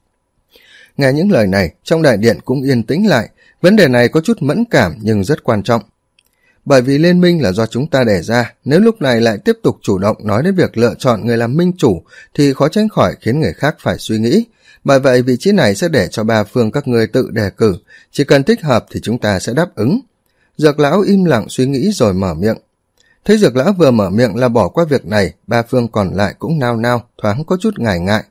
Nghe những lời này, trong đại điện cũng yên tĩnh lại. Vấn đề này có chút mẫn cảm nhưng rất quan trọng. Bởi vì liên minh là do chúng ta đề ra, nếu lúc này lại tiếp tục chủ động nói đến việc lựa chọn người làm minh chủ thì khó tránh khỏi khiến người khác phải suy nghĩ. Bởi vậy vị trí này sẽ để cho ba phương các người tự đề cử, chỉ cần thích hợp thì chúng ta sẽ đáp ứng. Dược lão im lặng suy nghĩ rồi mở miệng. Thấy Dược lão vừa mở miệng là bỏ qua việc này, ba phương còn lại cũng nao nao, thoáng có chút ngại ngại.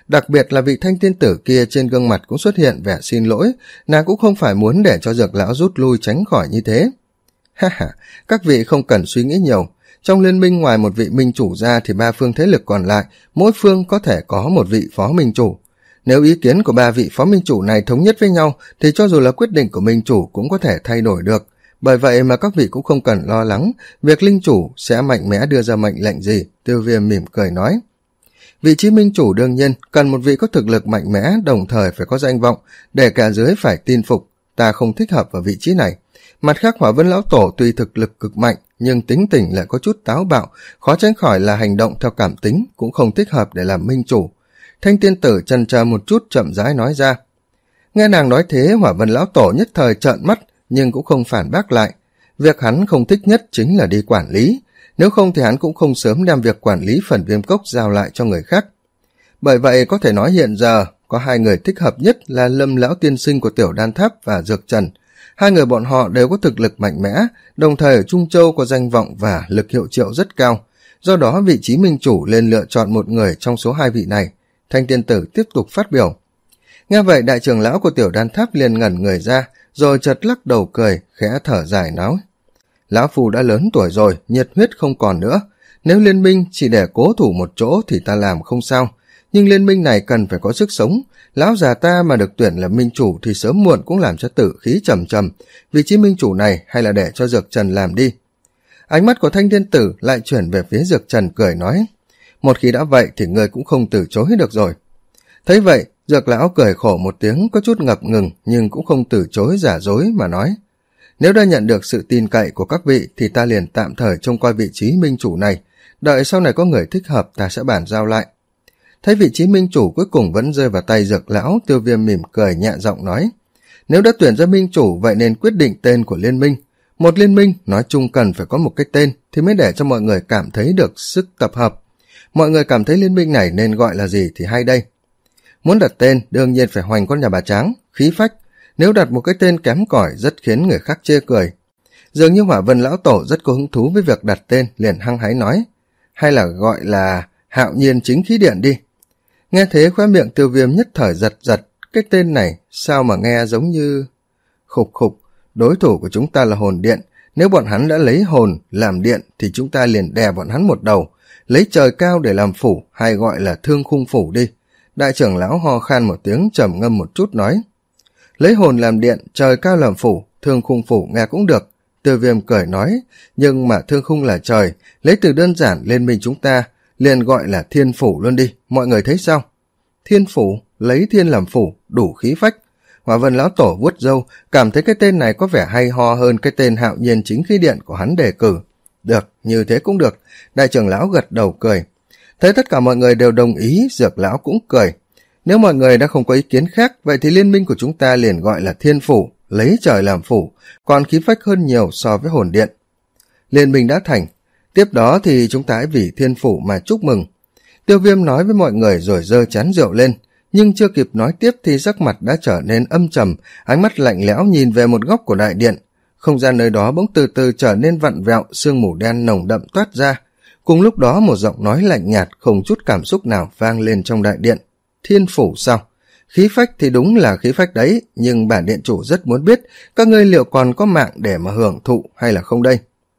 đặc biệt là vị thanh tiên tử kia trên gương mặt cũng xuất hiện vẻ xin lỗi, nàng cũng không phải muốn để cho Dược lão rút lui tránh khỏi như thế. Ha ha, các vị không cần suy nghĩ nhiều, trong liên minh ngoài một vị minh chủ ra thì ba phương thế lực còn lại, mỗi phương có thể có một vị phó minh chủ. Nếu ý kiến của ba vị phó minh chủ này thống nhất với nhau thì cho dù là quyết định của minh chủ cũng có thể thay đổi được. Bởi vậy mà các vị cũng không cần lo lắng việc linh chủ sẽ mạnh mẽ đưa ra mệnh lệnh gì, Tiêu Viêm mỉm cười nói. Vị trí minh chủ đương nhiên cần một vị có thực lực mạnh mẽ, đồng thời phải có danh vọng, để cả dưới phải tin phục, ta không thích hợp vào vị trí này. Mặt khác, Hỏa Vân lão tổ tuy thực lực cực mạnh, nhưng tính tình lại có chút táo bạo, khó tránh khỏi là hành động theo cảm tính, cũng không thích hợp để làm minh chủ. Thanh tiên tử chần chờ một chút chậm rãi nói ra. Nghe nàng nói thế, Hỏa Vân lão tổ nhất thời trợn mắt, nhưng cũng không phản bác lại. Việc hắn không thích nhất chính là đi quản lý, nếu không thì hắn cũng không sớm đem việc quản lý phần viêm cốc giao lại cho người khác. Bởi vậy có thể nói hiện giờ có hai người thích hợp nhất là Lâm lão tiên sinh của Tiểu Đan Tháp và Dược Trần. Hai người bọn họ đều có thực lực mạnh mẽ, đồng thời ở Trung Châu có danh vọng và lực hiệu triệu rất cao. Do đó vị trí minh chủ nên lựa chọn một người trong số hai vị này. Thanh tiên tử tiếp tục phát biểu. Nghe vậy đại trưởng lão của Tiểu Đan Tháp liền ngẩn người ra, rồi chợt lắc đầu cười, khẽ thở dài nói. Lão phù đã lớn tuổi rồi, nhiệt huyết không còn nữa. Nếu liên minh chỉ để cố thủ một chỗ thì ta làm không sao. Nhưng liên minh này cần phải có sức sống. Lão già ta mà được tuyển làm minh chủ thì sớm muộn cũng làm cho tử khí trầm trầm. Vị trí minh chủ này hay là để cho Dược Trần làm đi. Ánh mắt của Thanh Thiên Tử lại chuyển về phía Dược Trần cười nói. Một khi đã vậy thì người cũng không từ chối được rồi. Thấy vậy, Dược lão cười khổ một tiếng, có chút ngập ngừng nhưng cũng không từ chối giả dối mà nói. Nếu đã nhận được sự tin cậy của các vị thì ta liền tạm thời trông coi vị trí minh chủ này, đợi sau này có người thích hợp ta sẽ bàn giao lại. Thấy vị trí minh chủ cuối cùng vẫn rơi vào tay Dược lão, Tiêu Viêm mỉm cười nhẹ giọng nói. Nếu đã tuyển ra minh chủ vậy nên quyết định tên của liên minh. Một liên minh nói chung cần phải có một cái tên thì mới để cho mọi người cảm thấy được sức tập hợp. Mọi người cảm thấy liên minh này nên gọi là gì thì hay đây. Muốn đặt tên đương nhiên phải hoành con nhà bà Tráng, khí phách. Nếu đặt một cái tên kém cỏi rất khiến người khác chê cười. Dường như Hỏa Vân lão tổ rất có hứng thú với việc đặt tên, liền hăng hái nói. Hay là gọi là Hạo Nhiên Chính Khí Điện đi. Nghe thế khóe miệng Tiêu Viêm nhất thời giật giật. Cái tên này sao mà nghe giống như... Khục khục, đối thủ của chúng ta là hồn điện. Nếu bọn hắn đã lấy hồn làm điện thì chúng ta liền đè bọn hắn một đầu. Lấy trời cao để làm phủ, hay gọi là thương khung phủ đi. Đại trưởng lão ho khan một tiếng trầm ngâm một chút nói. Lấy hồn làm điện, trời cao làm phủ, thương khung phủ nghe cũng được. Tiêu Viêm cười nói, nhưng mà thương khung là trời, lấy từ đơn giản lên mình chúng ta, liền gọi là thiên phủ luôn đi, mọi người thấy sao? Thiên phủ, lấy thiên làm phủ, đủ khí phách. Hỏa Vân lão tổ vuốt râu, cảm thấy cái tên này có vẻ hay ho hơn cái tên Hạo Nhiên Chính Khí Điện của hắn đề cử. Được, như thế cũng được. Đại trưởng lão gật đầu cười. Thấy tất cả mọi người đều đồng ý, Dược lão cũng cười. Nếu mọi người đã không có ý kiến khác, vậy thì liên minh của chúng ta liền gọi là thiên phủ, lấy trời làm phủ, còn khí phách hơn nhiều so với hồn điện. Liên minh đã thành, tiếp đó thì chúng ta hãy vì thiên phủ mà chúc mừng. Tiêu Viêm nói với mọi người rồi giơ chén rượu lên, nhưng chưa kịp nói tiếp thì sắc mặt đã trở nên âm trầm, ánh mắt lạnh lẽo nhìn về một góc của đại điện. Không gian nơi đó bỗng từ từ trở nên vặn vẹo, sương mù đen nồng đậm toát ra. Cùng lúc đó một giọng nói lạnh nhạt không chút cảm xúc nào vang lên trong đại điện. Thiên phủ sao? Khí phách thì đúng là khí phách đấy, nhưng bản điện chủ rất muốn biết các ngươi liệu còn có mạng để mà hưởng thụ hay là không đây?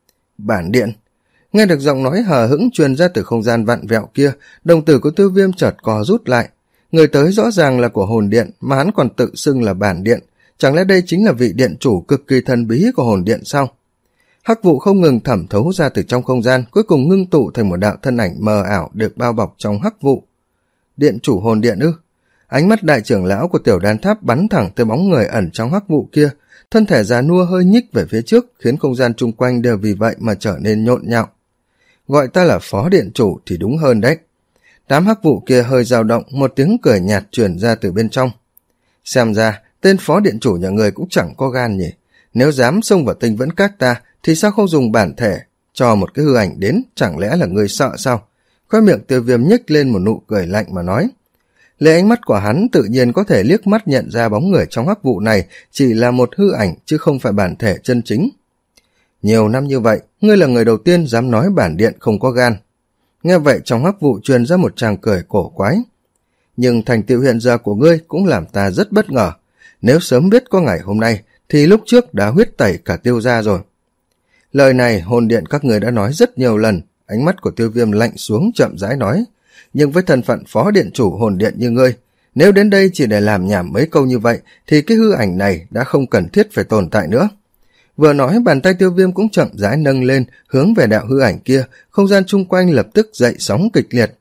Bản điện. Nghe được giọng nói hờ hững truyền ra từ không gian vặn vẹo kia, đồng tử của Tiêu Viêm chợt co rút lại. Người tới rõ ràng là của hồn điện, mà hắn còn tự xưng là bản điện. Chẳng lẽ đây chính là vị điện chủ cực kỳ thần bí của hồn điện sao? Hắc vụ không ngừng thẩm thấu ra từ trong không gian, cuối cùng ngưng tụ thành một đạo thân ảnh mờ ảo được bao bọc trong hắc vụ. Điện chủ hồn điện ư? Ánh mắt đại trưởng lão của Tiểu Đan Tháp bắn thẳng tới bóng người ẩn trong hắc vụ kia, thân thể già nua hơi nhích về phía trước, khiến không gian chung quanh đều vì vậy mà trở nên nhộn nhạo. Gọi ta là phó điện chủ thì đúng hơn đấy. Đám hắc vụ kia hơi dao động, một tiếng cười nhạt truyền ra từ bên trong. Xem ra, tên phó điện chủ nhà người cũng chẳng có gan nhỉ. Nếu dám xông vào Tinh Vẫn Các ta, thì sao không dùng bản thể, cho một cái hư ảnh đến, chẳng lẽ là người sợ sao? Khóe miệng Tiêu Viêm nhếch lên một nụ cười lạnh mà nói. Lấy ánh mắt của hắn tự nhiên có thể liếc mắt nhận ra bóng người trong hắc vụ này chỉ là một hư ảnh chứ không phải bản thể chân chính. Nhiều năm như vậy, ngươi là người đầu tiên dám nói bản điện không có gan. Nghe vậy trong hắc vụ truyền ra một tràng cười cổ quái. nhưng thành tựu hiện giờ của ngươi cũng làm ta rất bất ngờ. Nếu sớm biết có ngày hôm nay thì lúc trước đã huyết tẩy cả Tiêu gia rồi. Lời này hồn điện các người đã nói rất nhiều lần. Ánh mắt của Tiêu Viêm lạnh xuống, chậm rãi nói, nhưng với thân phận phó điện chủ hồn điện như ngươi, nếu đến đây chỉ để làm nhảm mấy câu như vậy thì cái hư ảnh này đã không cần thiết phải tồn tại nữa. Vừa nói, bàn tay Tiêu Viêm cũng chậm rãi nâng lên hướng về đạo hư ảnh kia, không gian chung quanh lập tức dậy sóng kịch liệt.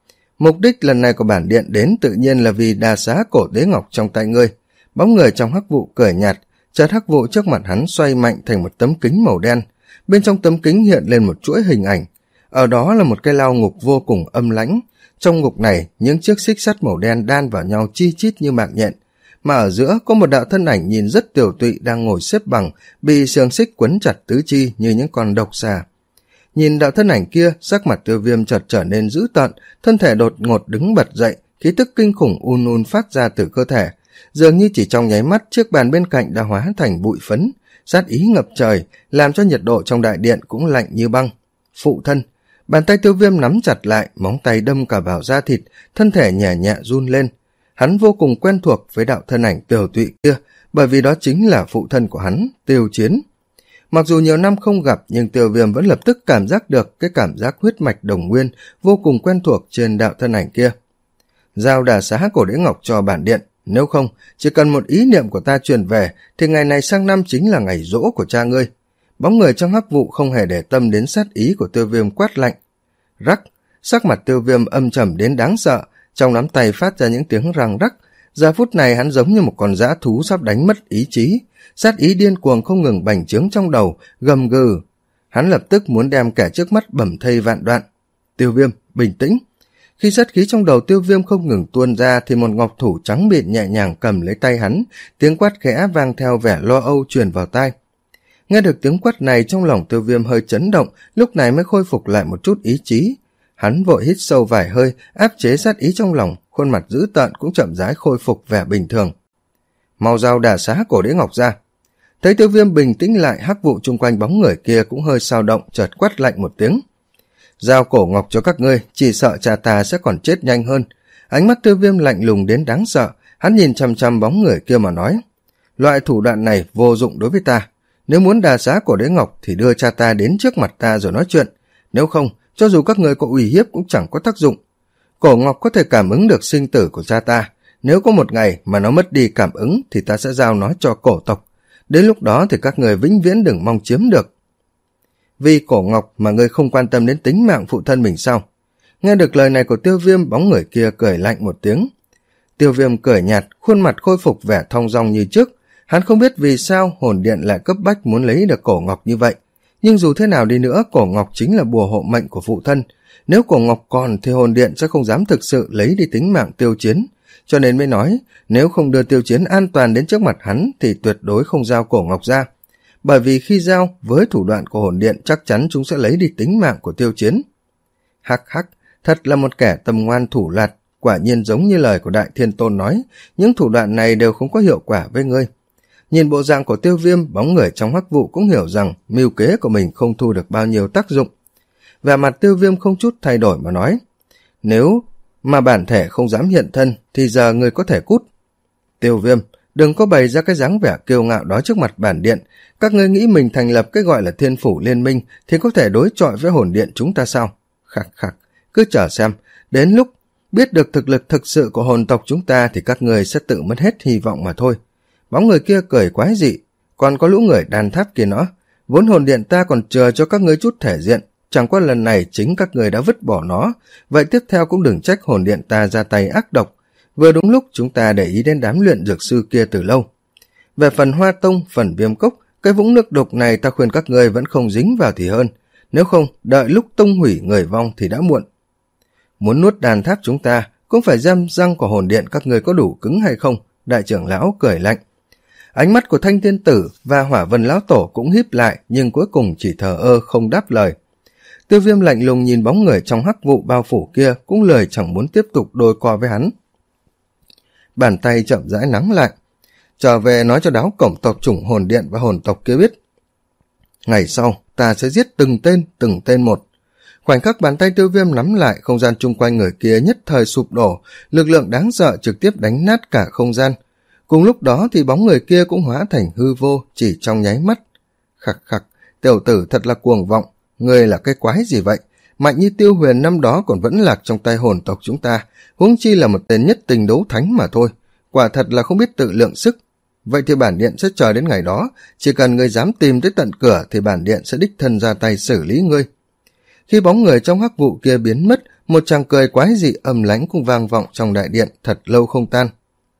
Mục đích lần này của bản điện đến tự nhiên là vì đà xá cổ đế ngọc trong tay ngươi. Bóng người trong hắc vụ cười nhạt, chợt hắc vụ trước mặt hắn xoay mạnh thành một tấm kính màu đen. Bên trong tấm kính hiện lên một chuỗi hình ảnh. Ở đó là một cái lao ngục vô cùng âm lãnh. Trong ngục này, những chiếc xích sắt màu đen đan vào nhau chi chít như mạng nhện, mà ở giữa có một đạo thân ảnh nhìn rất tiểu tụy đang ngồi xếp bằng, bị xiềng xích quấn chặt tứ chi như những con độc xà. Nhìn đạo thân ảnh kia, sắc mặt Tiêu Viêm chợt trở nên dữ tợn, thân thể đột ngột đứng bật dậy, khí tức kinh khủng un un phát ra từ cơ thể. Dường như chỉ trong nháy mắt, chiếc bàn bên cạnh đã hóa thành bụi phấn, sát ý ngập trời, làm cho nhiệt độ trong đại điện cũng lạnh như băng. Phụ thân. Bàn tay Tiêu Viêm nắm chặt lại, móng tay đâm cả vào da thịt, thân thể nhẹ nhẹ run lên. Hắn vô cùng quen thuộc với đạo thân ảnh tiểu tụy kia, bởi vì đó chính là phụ thân của hắn, Tiêu Chiến. Mặc dù nhiều năm không gặp, nhưng Tiêu Viêm vẫn lập tức cảm giác được cái cảm giác huyết mạch đồng nguyên vô cùng quen thuộc trên đạo thân ảnh kia. Giao đà xá cổ đế ngọc cho bản điện, nếu không, chỉ cần một ý niệm của ta truyền về, thì ngày này sang năm chính là ngày giỗ của cha ngươi. Bóng người trong hắc vụ không hề để tâm đến sát ý của Tiêu Viêm quát lạnh. Rắc, sắc mặt Tiêu Viêm âm trầm đến đáng sợ, trong nắm tay phát ra những tiếng răng rắc. Giờ phút này hắn giống như một con dã thú sắp đánh mất ý chí, sát ý điên cuồng không ngừng bành trướng trong đầu, gầm gừ. Hắn lập tức muốn đem kẻ trước mắt bầm thây vạn đoạn. Tiêu Viêm, bình tĩnh. Khi sát khí trong đầu Tiêu Viêm không ngừng tuôn ra thì một ngọc thủ trắng mịn nhẹ nhàng cầm lấy tay hắn, tiếng quát khẽ vang theo vẻ lo âu truyền vào tai. Nghe được tiếng quát này, trong lòng Tiêu Viêm hơi chấn động, lúc này mới khôi phục lại một chút ý chí. Hắn vội hít sâu vài hơi, áp chế sát ý trong lòng, khuôn mặt dữ tợn cũng chậm rãi khôi phục vẻ bình thường. Mau giao đà xá cổ đế ngọc ra. Thấy Tiêu Viêm bình tĩnh lại, hắc vụ chung quanh bóng người kia cũng hơi sao động, chợt quát lạnh một tiếng. Giao cổ ngọc cho các ngươi, chỉ sợ cha ta sẽ còn chết nhanh hơn. Ánh mắt Tiêu Viêm lạnh lùng đến đáng sợ, hắn nhìn chằm chằm bóng người kia mà nói. Loại thủ đoạn này vô dụng đối với ta. Nếu muốn đà xá cổ đế ngọc thì đưa cha ta đến trước mặt ta rồi nói chuyện. Nếu không, cho dù các người có uy hiếp cũng chẳng có tác dụng. Cổ ngọc có thể cảm ứng được sinh tử của cha ta. Nếu có một ngày mà nó mất đi cảm ứng thì ta sẽ giao nó cho cổ tộc. Đến lúc đó thì các người vĩnh viễn đừng mong chiếm được. Vì cổ ngọc mà ngươi không quan tâm đến tính mạng phụ thân mình sao? Nghe được lời này của Tiêu Viêm, bóng người kia cười lạnh một tiếng. Tiêu Viêm cười nhạt, khuôn mặt khôi phục vẻ thong dong như trước. Hắn không biết vì sao hồn điện lại cấp bách muốn lấy được cổ ngọc như vậy. Nhưng dù thế nào đi nữa, cổ ngọc chính là bùa hộ mệnh của phụ thân. Nếu cổ ngọc còn thì hồn điện sẽ không dám thực sự lấy đi tính mạng Tiêu Chiến. Cho nên mới nói, nếu không đưa Tiêu Chiến an toàn đến trước mặt hắn thì tuyệt đối không giao cổ ngọc ra. Bởi vì khi giao, với thủ đoạn của hồn điện chắc chắn chúng sẽ lấy đi tính mạng của Tiêu Chiến. Hắc hắc, thật là một kẻ tầm ngoan thủ lạt, quả nhiên giống như lời của Đại Thiên Tôn nói, những thủ đoạn này đều không có hiệu quả với ngươi. Nhìn bộ dạng của Tiêu Viêm, bóng người trong hắc vụ cũng hiểu rằng mưu kế của mình không thu được bao nhiêu tác dụng. Vẻ mặt Tiêu Viêm không chút thay đổi mà nói, nếu mà bản thể không dám hiện thân thì giờ ngươi có thể cút. Tiêu Viêm, đừng có bày ra cái dáng vẻ kiêu ngạo đó trước mặt bản điện. Các ngươi nghĩ mình thành lập cái gọi là Thiên Phủ Liên Minh thì có thể đối chọi với hồn điện chúng ta sao? Khắc khắc, cứ chờ xem, đến lúc biết được thực lực thực sự của hồn tộc chúng ta thì các ngươi sẽ tự mất hết hy vọng mà thôi. Bóng người kia cười quái dị, còn có lũ người đàn tháp kia nữa. Vốn hồn điện ta còn chờ cho các ngươi chút thể diện, chẳng qua lần này chính các ngươi đã vứt bỏ nó, vậy tiếp theo cũng đừng trách hồn điện ta ra tay ác độc. Vừa đúng lúc chúng ta để ý đến đám luyện dược sư kia từ lâu. Về phần Hoa Tông, phần Viêm Cốc, cái vũng nước đục này ta khuyên các ngươi vẫn không dính vào thì hơn, nếu không đợi lúc tông hủy người vong thì đã muộn. Muốn nuốt đàn tháp chúng ta cũng phải giam răng của hồn điện các ngươi có đủ cứng hay không? Đại trưởng lão cười lạnh. Ánh mắt của Thanh Thiên Tử và Hỏa Vân lão tổ cũng híp lại, nhưng cuối cùng chỉ thờ ơ không đáp lời. Tiêu Viêm lạnh lùng nhìn bóng người trong hắc vụ bao phủ kia, cũng lười chẳng muốn tiếp tục đôi co với hắn. Bàn tay chậm rãi nắng lại, trở về nói cho đáo cổng tộc chủng hồn điện và hồn tộc kia biết. Ngày sau ta sẽ giết từng tên từng tên một. Khoảnh khắc bàn tay Tiêu Viêm nắm lại, không gian chung quanh người kia nhất thời sụp đổ, lực lượng đáng sợ trực tiếp đánh nát cả không gian. Cùng lúc đó thì bóng người kia cũng hóa thành hư vô chỉ trong nháy mắt. Khặc khặc, tiểu tử thật là cuồng vọng, ngươi là cái quái gì vậy? Mạnh như Tiêu Huyền năm đó còn vẫn lạc trong tay hồn tộc chúng ta, huống chi là một tên nhất tình đấu thánh mà thôi, quả thật là không biết tự lượng sức. Vậy thì bản điện sẽ chờ đến ngày đó, chỉ cần ngươi dám tìm tới tận cửa thì bản điện sẽ đích thân ra tay xử lý ngươi. Khi bóng người trong hắc vụ kia biến mất, một tràng cười quái dị âm lãnh cũng vang vọng trong đại điện thật lâu không tan.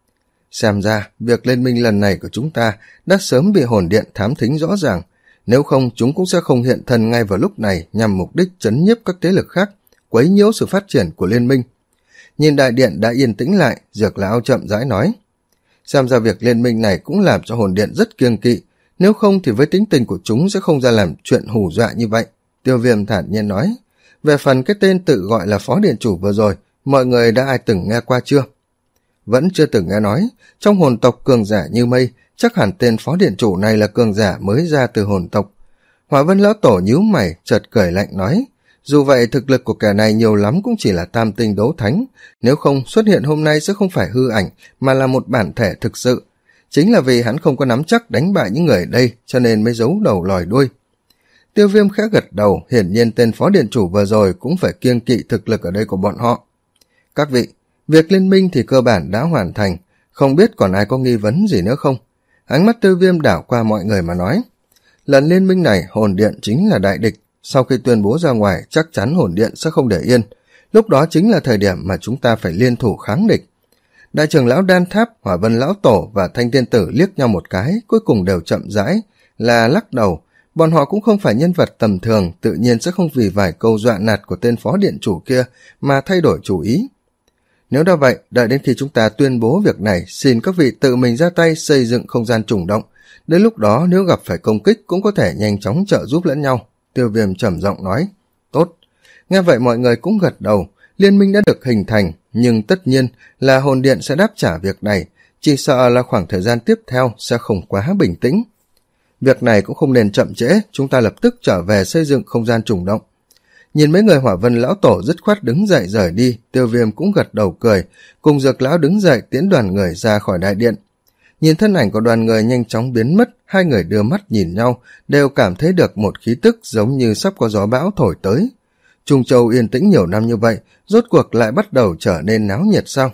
Xem ra, việc liên minh lần này của chúng ta đã sớm bị hồn điện thám thính rõ ràng, nếu không chúng cũng sẽ không hiện thân ngay vào lúc này nhằm mục đích trấn nhiếp các thế lực khác, quấy nhiễu sự phát triển của liên minh. Nhìn đại điện đã yên tĩnh lại, Dược lão chậm rãi nói. Xem ra việc liên minh này cũng làm cho hồn điện rất kiêng kỵ, nếu không thì với tính tình của chúng sẽ không ra làm chuyện hù dọa như vậy. Tiêu Viêm thản nhiên nói. Về phần cái tên tự gọi là phó điện chủ vừa rồi, mọi người đã ai từng nghe qua chưa? Vẫn chưa từng nghe nói, trong hồn tộc cường giả như mây, chắc hẳn tên phó điện chủ này là cường giả mới ra từ hồn tộc. Hỏa Vân lão tổ nhíu mày, chợt cười lạnh nói. Dù vậy thực lực của kẻ này nhiều lắm cũng chỉ là tam tinh đấu thánh, nếu không xuất hiện hôm nay sẽ không phải hư ảnh mà là một bản thể thực sự. Chính là vì hắn không có nắm chắc đánh bại những người ở đây cho nên mới giấu đầu lòi đuôi. Tiêu Viêm khẽ gật đầu, hiển nhiên tên phó điện chủ vừa rồi cũng phải kiêng kỵ thực lực ở đây của bọn họ. Các vị, việc liên minh thì cơ bản đã hoàn thành, không biết còn ai có nghi vấn gì nữa không? Ánh mắt Tiêu Viêm đảo qua mọi người mà nói. Lần liên minh này hồn điện chính là đại địch, sau khi tuyên bố ra ngoài chắc chắn hồn điện sẽ không để yên, lúc đó chính là thời điểm mà chúng ta phải liên thủ kháng địch. Đại trưởng lão Đan Tháp, Hỏa Vân lão tổ và Thanh Thiên Tử liếc nhau một cái, cuối cùng đều chậm rãi là lắc đầu. Bọn họ cũng không phải nhân vật tầm thường, tự nhiên sẽ không vì vài câu dọa nạt của tên phó điện chủ kia mà thay đổi chủ ý. Nếu đã vậy, đợi đến khi chúng ta tuyên bố việc này, xin các vị tự mình ra tay xây dựng không gian trùng động. Đến lúc đó nếu gặp phải công kích cũng có thể nhanh chóng trợ giúp lẫn nhau. Tiêu Viêm trầm giọng nói. Tốt. Nghe vậy mọi người cũng gật đầu. Liên minh đã được hình thành, nhưng tất nhiên là hồn điện sẽ đáp trả việc này. Chỉ sợ là khoảng thời gian tiếp theo sẽ không quá bình tĩnh. Việc này cũng không nên chậm trễ, chúng ta lập tức trở về xây dựng không gian trùng động. Nhìn mấy người Hỏa Vân lão tổ dứt khoát đứng dậy rời đi, Tiêu Viêm cũng gật đầu cười, cùng Dược lão đứng dậy tiễn đoàn người ra khỏi đại điện. Nhìn thân ảnh của đoàn người nhanh chóng biến mất, hai người đưa mắt nhìn nhau, đều cảm thấy được một khí tức giống như sắp có gió bão thổi tới. Trung Châu yên tĩnh nhiều năm như vậy, rốt cuộc lại bắt đầu trở nên náo nhiệt sao?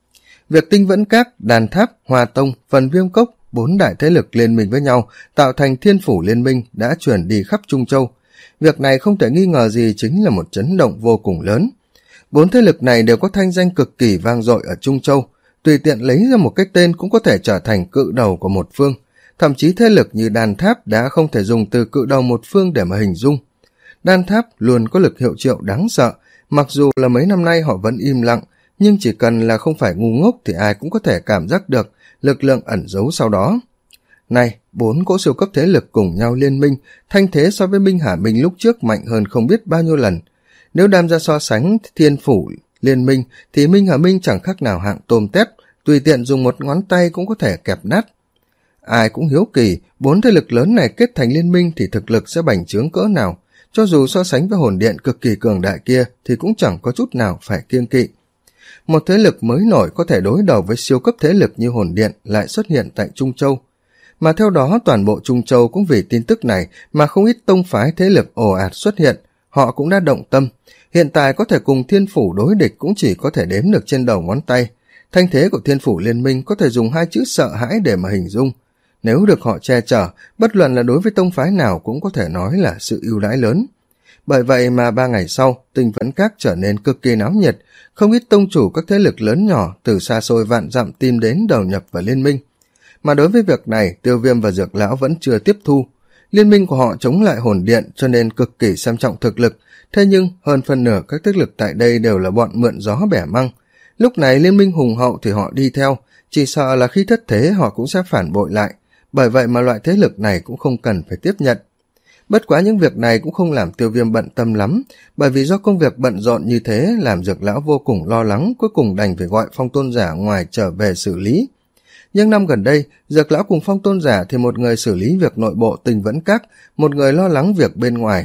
Việc Tinh Vẫn Các, Đàn Tháp, Hoa Tông, Phần Viêm Cốc, bốn đại thế lực liên minh với nhau, tạo thành Thiên Phủ Liên minh đã chuyển đi khắp Trung Châu. Việc này không thể nghi ngờ gì chính là một chấn động vô cùng lớn. Bốn thế lực này đều có thanh danh cực kỳ vang dội ở Trung Châu, tùy tiện lấy ra một cái tên cũng có thể trở thành cự đầu của một phương. Thậm chí thế lực như Đan Tháp đã không thể dùng từ cự đầu một phương để mà hình dung. Đan Tháp luôn có lực hiệu triệu đáng sợ, mặc dù là mấy năm nay họ vẫn im lặng, nhưng chỉ cần là không phải ngu ngốc thì ai cũng có thể cảm giác được lực lượng ẩn giấu sau đó. Này, bốn cỗ siêu cấp thế lực cùng nhau liên minh, thanh thế so với Minh Hà Minh lúc trước mạnh hơn không biết bao nhiêu lần. Nếu đem ra so sánh Thiên Phủ Liên minh thì Minh Hà Minh chẳng khác nào hạng tôm tép, tùy tiện dùng một ngón tay cũng có thể kẹp nát. Ai cũng hiếu kỳ, bốn thế lực lớn này kết thành liên minh thì thực lực sẽ bành trướng cỡ nào, cho dù so sánh với hồn điện cực kỳ cường đại kia thì cũng chẳng có chút nào phải kiêng kỵ. Một thế lực mới nổi có thể đối đầu với siêu cấp thế lực như hồn điện lại xuất hiện tại Trung Châu. Mà theo đó toàn bộ Trung Châu cũng vì tin tức này mà không ít tông phái thế lực ồ ạt xuất hiện, họ cũng đã động tâm. Hiện tại có thể cùng Thiên Phủ đối địch cũng chỉ có thể đếm được trên đầu ngón tay. Thanh thế của Thiên Phủ Liên minh có thể dùng hai chữ sợ hãi để mà hình dung. Nếu được họ che chở, bất luận là đối với tông phái nào cũng có thể nói là sự ưu đãi lớn. Bởi vậy mà ba ngày sau, Tinh Vẫn Các trở nên cực kỳ náo nhiệt, không ít tông chủ các thế lực lớn nhỏ từ xa xôi vạn dặm tìm đến đầu nhập vào liên minh. Mà đối với việc này, Tiêu Viêm và Dược lão vẫn chưa tiếp thu. Liên minh của họ chống lại hồn điện cho nên cực kỳ xem trọng thực lực, thế nhưng hơn phân nửa các thế lực tại đây đều là bọn mượn gió bẻ măng. Lúc này liên minh hùng hậu thì họ đi theo, chỉ sợ là khi thất thế họ cũng sẽ phản bội lại, bởi vậy mà loại thế lực này cũng không cần phải tiếp nhận. Bất quá những việc này cũng không làm Tiêu Viêm bận tâm lắm, bởi vì do công việc bận rộn như thế làm Dược lão vô cùng lo lắng, cuối cùng đành phải gọi Phong Tôn Giả ngoài trở về xử lý. Nhưng năm gần đây, Dược lão cùng Phong Tôn Giả thì một người xử lý việc nội bộ Tinh Vẫn Các, một người lo lắng việc bên ngoài.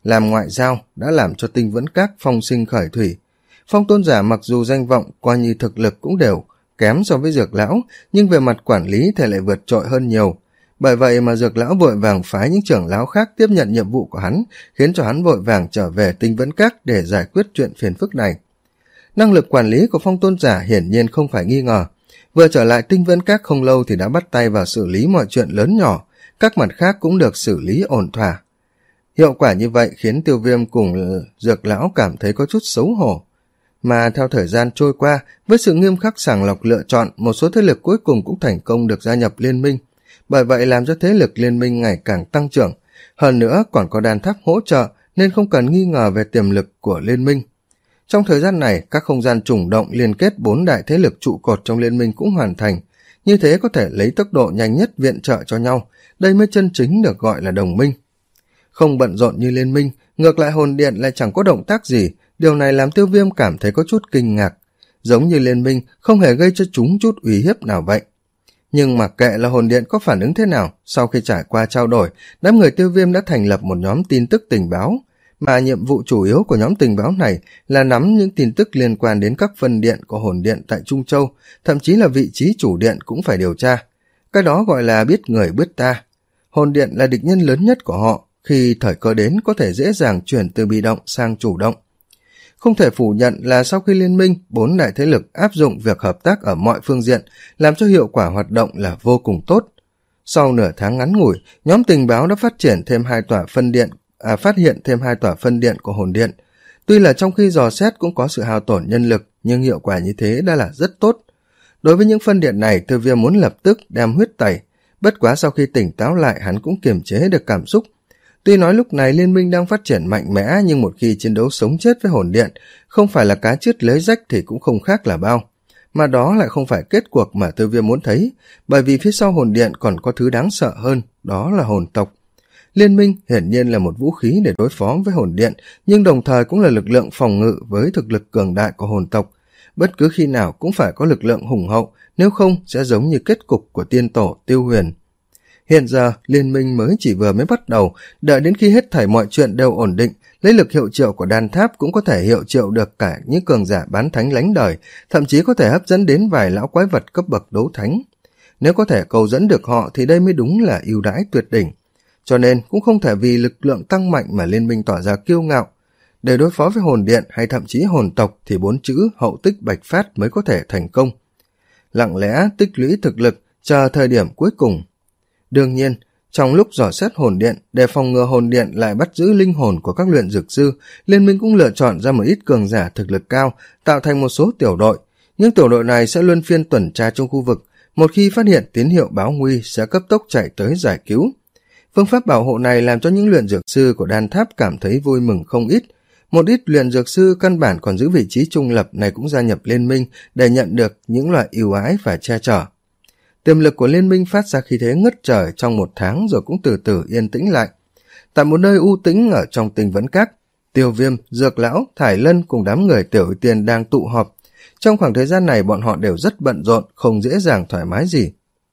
làm ngoại giao đã làm cho Tinh Vẫn Các phong sinh khởi thủy. Phong tôn giả mặc dù danh vọng coi như thực lực cũng đều kém so với Dược lão, nhưng về mặt quản lý thì lại vượt trội hơn nhiều. Bởi vậy mà Dược lão vội vàng phái những trưởng lão khác tiếp nhận nhiệm vụ của hắn, khiến cho hắn vội vàng trở về Tinh Vẫn Các để giải quyết chuyện phiền phức này. Năng lực quản lý của Phong tôn giả hiển nhiên không phải nghi ngờ. Vừa trở lại Tinh Vẫn Các không lâu thì đã bắt tay vào xử lý mọi chuyện lớn nhỏ, các mặt khác cũng được xử lý ổn thỏa. Hiệu quả như vậy khiến Tiêu Viêm cùng Dược lão cảm thấy có chút xấu hổ. Mà theo thời gian trôi qua, với sự nghiêm khắc sàng lọc lựa chọn, một số thế lực cuối cùng cũng thành công được gia nhập liên minh. Bởi vậy làm cho thế lực liên minh ngày càng tăng trưởng. Hơn nữa còn có đan tháp hỗ trợ nên không cần nghi ngờ về tiềm lực của liên minh. Trong thời gian này, các không gian trùng động liên kết bốn đại thế lực trụ cột trong liên minh cũng hoàn thành. Như thế có thể lấy tốc độ nhanh nhất viện trợ cho nhau. Đây mới chân chính được gọi là đồng minh. Không bận rộn như liên minh, ngược lại hồn điện lại chẳng có động tác gì. Điều này làm Tiêu Viêm cảm thấy có chút kinh ngạc. Giống như liên minh không hề gây cho chúng chút uy hiếp nào vậy. Nhưng mặc kệ là hồn điện có phản ứng thế nào, sau khi trải qua trao đổi, đám người Tiêu Viêm đã thành lập một nhóm tin tức tình báo. Mà nhiệm vụ chủ yếu của nhóm tình báo này là nắm những tin tức liên quan đến các phân điện của hồn điện tại Trung Châu, thậm chí là vị trí chủ điện cũng phải điều tra. Cái đó gọi là biết người biết ta. Hồn điện là địch nhân lớn nhất của họ, khi thời cơ đến có thể dễ dàng chuyển từ bị động sang chủ động. Không thể phủ nhận là sau khi liên minh, bốn đại thế lực áp dụng việc hợp tác ở mọi phương diện, làm cho hiệu quả hoạt động là vô cùng tốt. Sau nửa tháng ngắn ngủi, nhóm tình báo đã phát triển thêm hai tòa phân điện, à, phát hiện thêm hai tòa phân điện của hồn điện. Tuy là trong khi dò xét cũng có sự hao tổn nhân lực, nhưng hiệu quả như thế đã là rất tốt. Đối với những phân điện này, Tiêu Viêm muốn lập tức đem huyết tẩy. Bất quá sau khi tỉnh táo lại, hắn cũng kiềm chế được cảm xúc. Tuy nói lúc này liên minh đang phát triển mạnh mẽ, nhưng một khi chiến đấu sống chết với hồn điện, không phải là cá chứt lưới rách thì cũng không khác là bao. Mà đó lại không phải kết cuộc mà Tiêu Viêm muốn thấy, bởi vì phía sau hồn điện còn có thứ đáng sợ hơn, đó là hồn tộc. Liên minh hiển nhiên là một vũ khí để đối phó với hồn điện, nhưng đồng thời cũng là lực lượng phòng ngự với thực lực cường đại của hồn tộc. Bất cứ khi nào cũng phải có lực lượng hùng hậu, nếu không sẽ giống như kết cục của tiên tổ Tiêu Huyền. Hiện giờ, liên minh mới chỉ vừa mới bắt đầu, đợi đến khi hết thảy mọi chuyện đều ổn định, lấy lực hiệu triệu của đan tháp cũng có thể hiệu triệu được cả những cường giả bán thánh lánh đời, thậm chí có thể hấp dẫn đến vài lão quái vật cấp bậc đấu thánh. Nếu có thể cầu dẫn được họ thì đây mới đúng là ưu đãi tuyệt đỉnh. Cho nên cũng không thể vì lực lượng tăng mạnh mà liên minh tỏ ra kiêu ngạo. Để đối phó với hồn điện hay thậm chí hồn tộc thì bốn chữ hậu tích bạch phát mới có thể thành công. Lặng lẽ tích lũy thực lực, chờ thời điểm cuối cùng. Đương nhiên, trong lúc dò xét hồn điện, để phòng ngừa hồn điện lại bắt giữ linh hồn của các luyện dược sư, liên minh cũng lựa chọn ra một ít cường giả thực lực cao, tạo thành một số tiểu đội. Những tiểu đội này sẽ luân phiên tuần tra trong khu vực, một khi phát hiện tín hiệu báo nguy sẽ cấp tốc chạy tới giải cứu. Phương pháp bảo hộ này làm cho những luyện dược sư của đan tháp cảm thấy vui mừng không ít. Một ít luyện dược sư căn bản còn giữ vị trí trung lập này cũng gia nhập liên minh để nhận được những loại ưu ái và che chở. Tiềm lực của liên minh phát ra khí thế ngất trời trong một tháng rồi cũng từ từ yên tĩnh lại. Tại một nơi u tĩnh ở trong Tinh Vẫn Các, Tiêu Viêm, Dược lão, Thải Lân cùng đám người Tiểu Ưu Tiên đang tụ họp. Trong khoảng thời gian này bọn họ đều rất bận rộn, không dễ dàng thoải mái gì.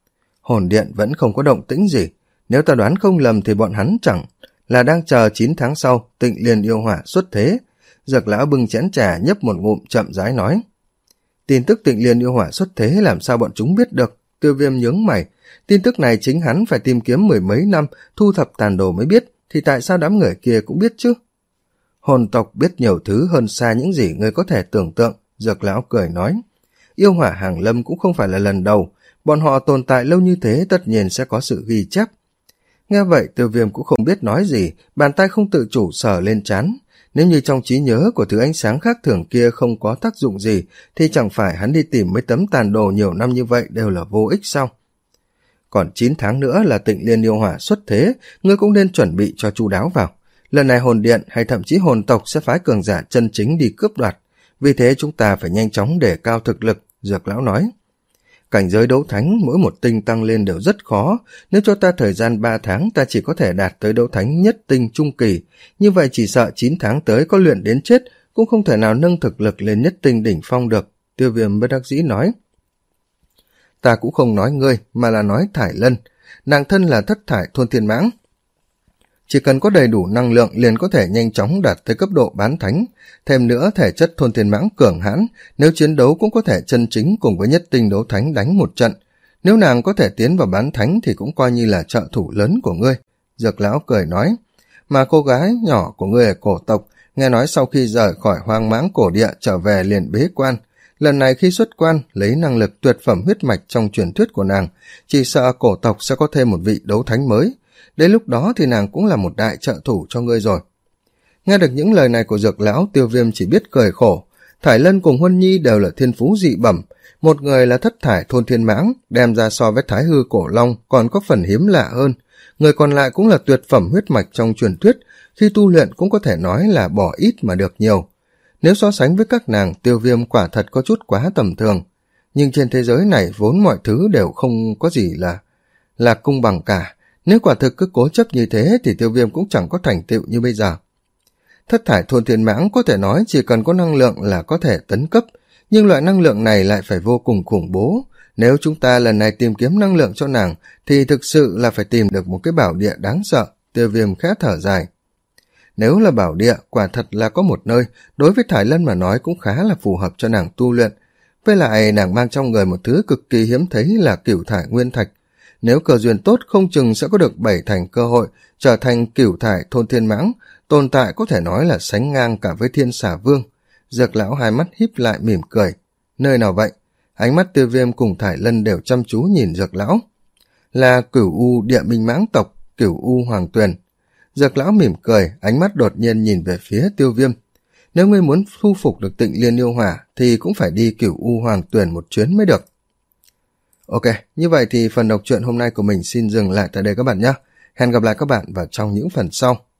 Hồn điện vẫn không có động tĩnh gì. Nếu ta đoán không lầm thì bọn hắn chẳng là đang chờ chín tháng sau Tịnh Liên yêu hỏa xuất thế. Dược lão bưng chén trà nhấp một ngụm chậm rãi nói. Tin tức Tịnh Liên yêu hỏa xuất thế làm sao bọn chúng biết được? Tiêu Viêm nhướng mày. Tin tức này chính hắn phải tìm kiếm mười mấy năm, thu thập tàn đồ mới biết, thì tại sao đám người kia cũng biết chứ? Hồn tộc biết nhiều thứ hơn xa những gì người có thể tưởng tượng, Dược lão cười nói. Yêu hỏa hàng lâm cũng không phải là lần đầu, bọn họ tồn tại lâu như thế tất nhiên sẽ có sự ghi chép. Nghe vậy Tiêu Viêm cũng không biết nói gì, bàn tay không tự chủ sờ lên trán. Nếu như trong trí nhớ của thứ ánh sáng khác thường kia không có tác dụng gì, thì chẳng phải hắn đi tìm mấy tấm tàn đồ nhiều năm như vậy đều là vô ích sao? Còn chín tháng nữa là Tịnh Liên yêu hỏa xuất thế, ngươi cũng nên chuẩn bị cho chu đáo vào. Lần này hồn điện hay thậm chí hồn tộc sẽ phái cường giả chân chính đi cướp đoạt. Vì thế chúng ta phải nhanh chóng để cao thực lực, Dược lão nói. Cảnh giới đấu thánh mỗi một tinh tăng lên đều rất khó, nếu cho ta thời gian ba tháng ta chỉ có thể đạt tới đấu thánh nhất tinh trung kỳ, như vậy chỉ sợ chín tháng tới có luyện đến chết cũng không thể nào nâng thực lực lên nhất tinh đỉnh phong được, Tiêu Viêm bất đắc dĩ nói. Ta cũng không nói ngươi mà là nói Thải Lân, nàng thân là thất thải thôn thiên mãng. chỉ cần có đầy đủ năng lượng liền có thể nhanh chóng đạt tới cấp độ bán thánh, thêm nữa thể chất thôn thiên mãng cường hãn, nếu chiến đấu cũng có thể chân chính cùng với nhất tinh đấu thánh đánh một trận. Nếu nàng có thể tiến vào bán thánh thì cũng coi như là trợ thủ lớn của ngươi. Dược lão cười nói, mà cô gái nhỏ của ngươi ở cổ tộc, nghe nói sau khi rời khỏi hoang mãng cổ địa trở về liền bế quan. Lần này khi xuất quan, lấy năng lực tuyệt phẩm huyết mạch trong truyền thuyết của nàng, chỉ sợ cổ tộc sẽ có thêm một vị đấu thánh mới. Đến lúc đó thì nàng cũng là một đại trợ thủ cho ngươi rồi. Nghe được những lời này của Dược lão, Tiêu Viêm chỉ biết cười khổ. Thải Lân cùng Huân Nhi đều là thiên phú dị bẩm, một người là thất thải thôn thiên mãng, đem ra so với thái hư cổ long còn có phần hiếm lạ hơn. Người còn lại cũng là tuyệt phẩm huyết mạch trong truyền thuyết, khi tu luyện cũng có thể nói là bỏ ít mà được nhiều. Nếu so sánh với các nàng, Tiêu Viêm quả thật có chút quá tầm thường. Nhưng trên thế giới này vốn mọi thứ đều không có gì là là công bằng cả. Nếu quả thực cứ cố chấp như thế thì Tiêu Viêm cũng chẳng có thành tựu như bây giờ. Thất thải thôn thiên mãng có thể nói chỉ cần có năng lượng là có thể tấn cấp, nhưng loại năng lượng này lại phải vô cùng khủng bố. Nếu chúng ta lần này tìm kiếm năng lượng cho nàng thì thực sự là phải tìm được một cái bảo địa đáng sợ. Tiêu Viêm khẽ thở dài. Nếu là bảo địa, quả thật là có một nơi, đối với Thải Lân mà nói cũng khá là phù hợp cho nàng tu luyện. Với lại nàng mang trong người một thứ cực kỳ hiếm thấy là cửu thải nguyên thạch. Nếu cơ duyên tốt không chừng sẽ có được bảy thành cơ hội trở thành cửu thải thôn thiên mãng, tồn tại có thể nói là sánh ngang cả với thiên xà vương. Dược lão hai mắt híp lại mỉm cười. Nơi nào vậy? Ánh mắt Tiêu Viêm cùng Thải Lân đều chăm chú nhìn Dược lão. Là Cửu U địa minh mãng tộc, Cửu U hoàng tuyền. Dược lão mỉm cười, ánh mắt đột nhiên nhìn về phía Tiêu Viêm. Nếu ngươi muốn thu phục được Tịnh Liên yêu hỏa thì cũng phải đi Cửu U hoàng tuyền một chuyến mới được. Ok, như vậy thì phần đọc truyện hôm nay của mình xin dừng lại tại đây các bạn nhé. Hẹn gặp lại các bạn vào trong những phần sau.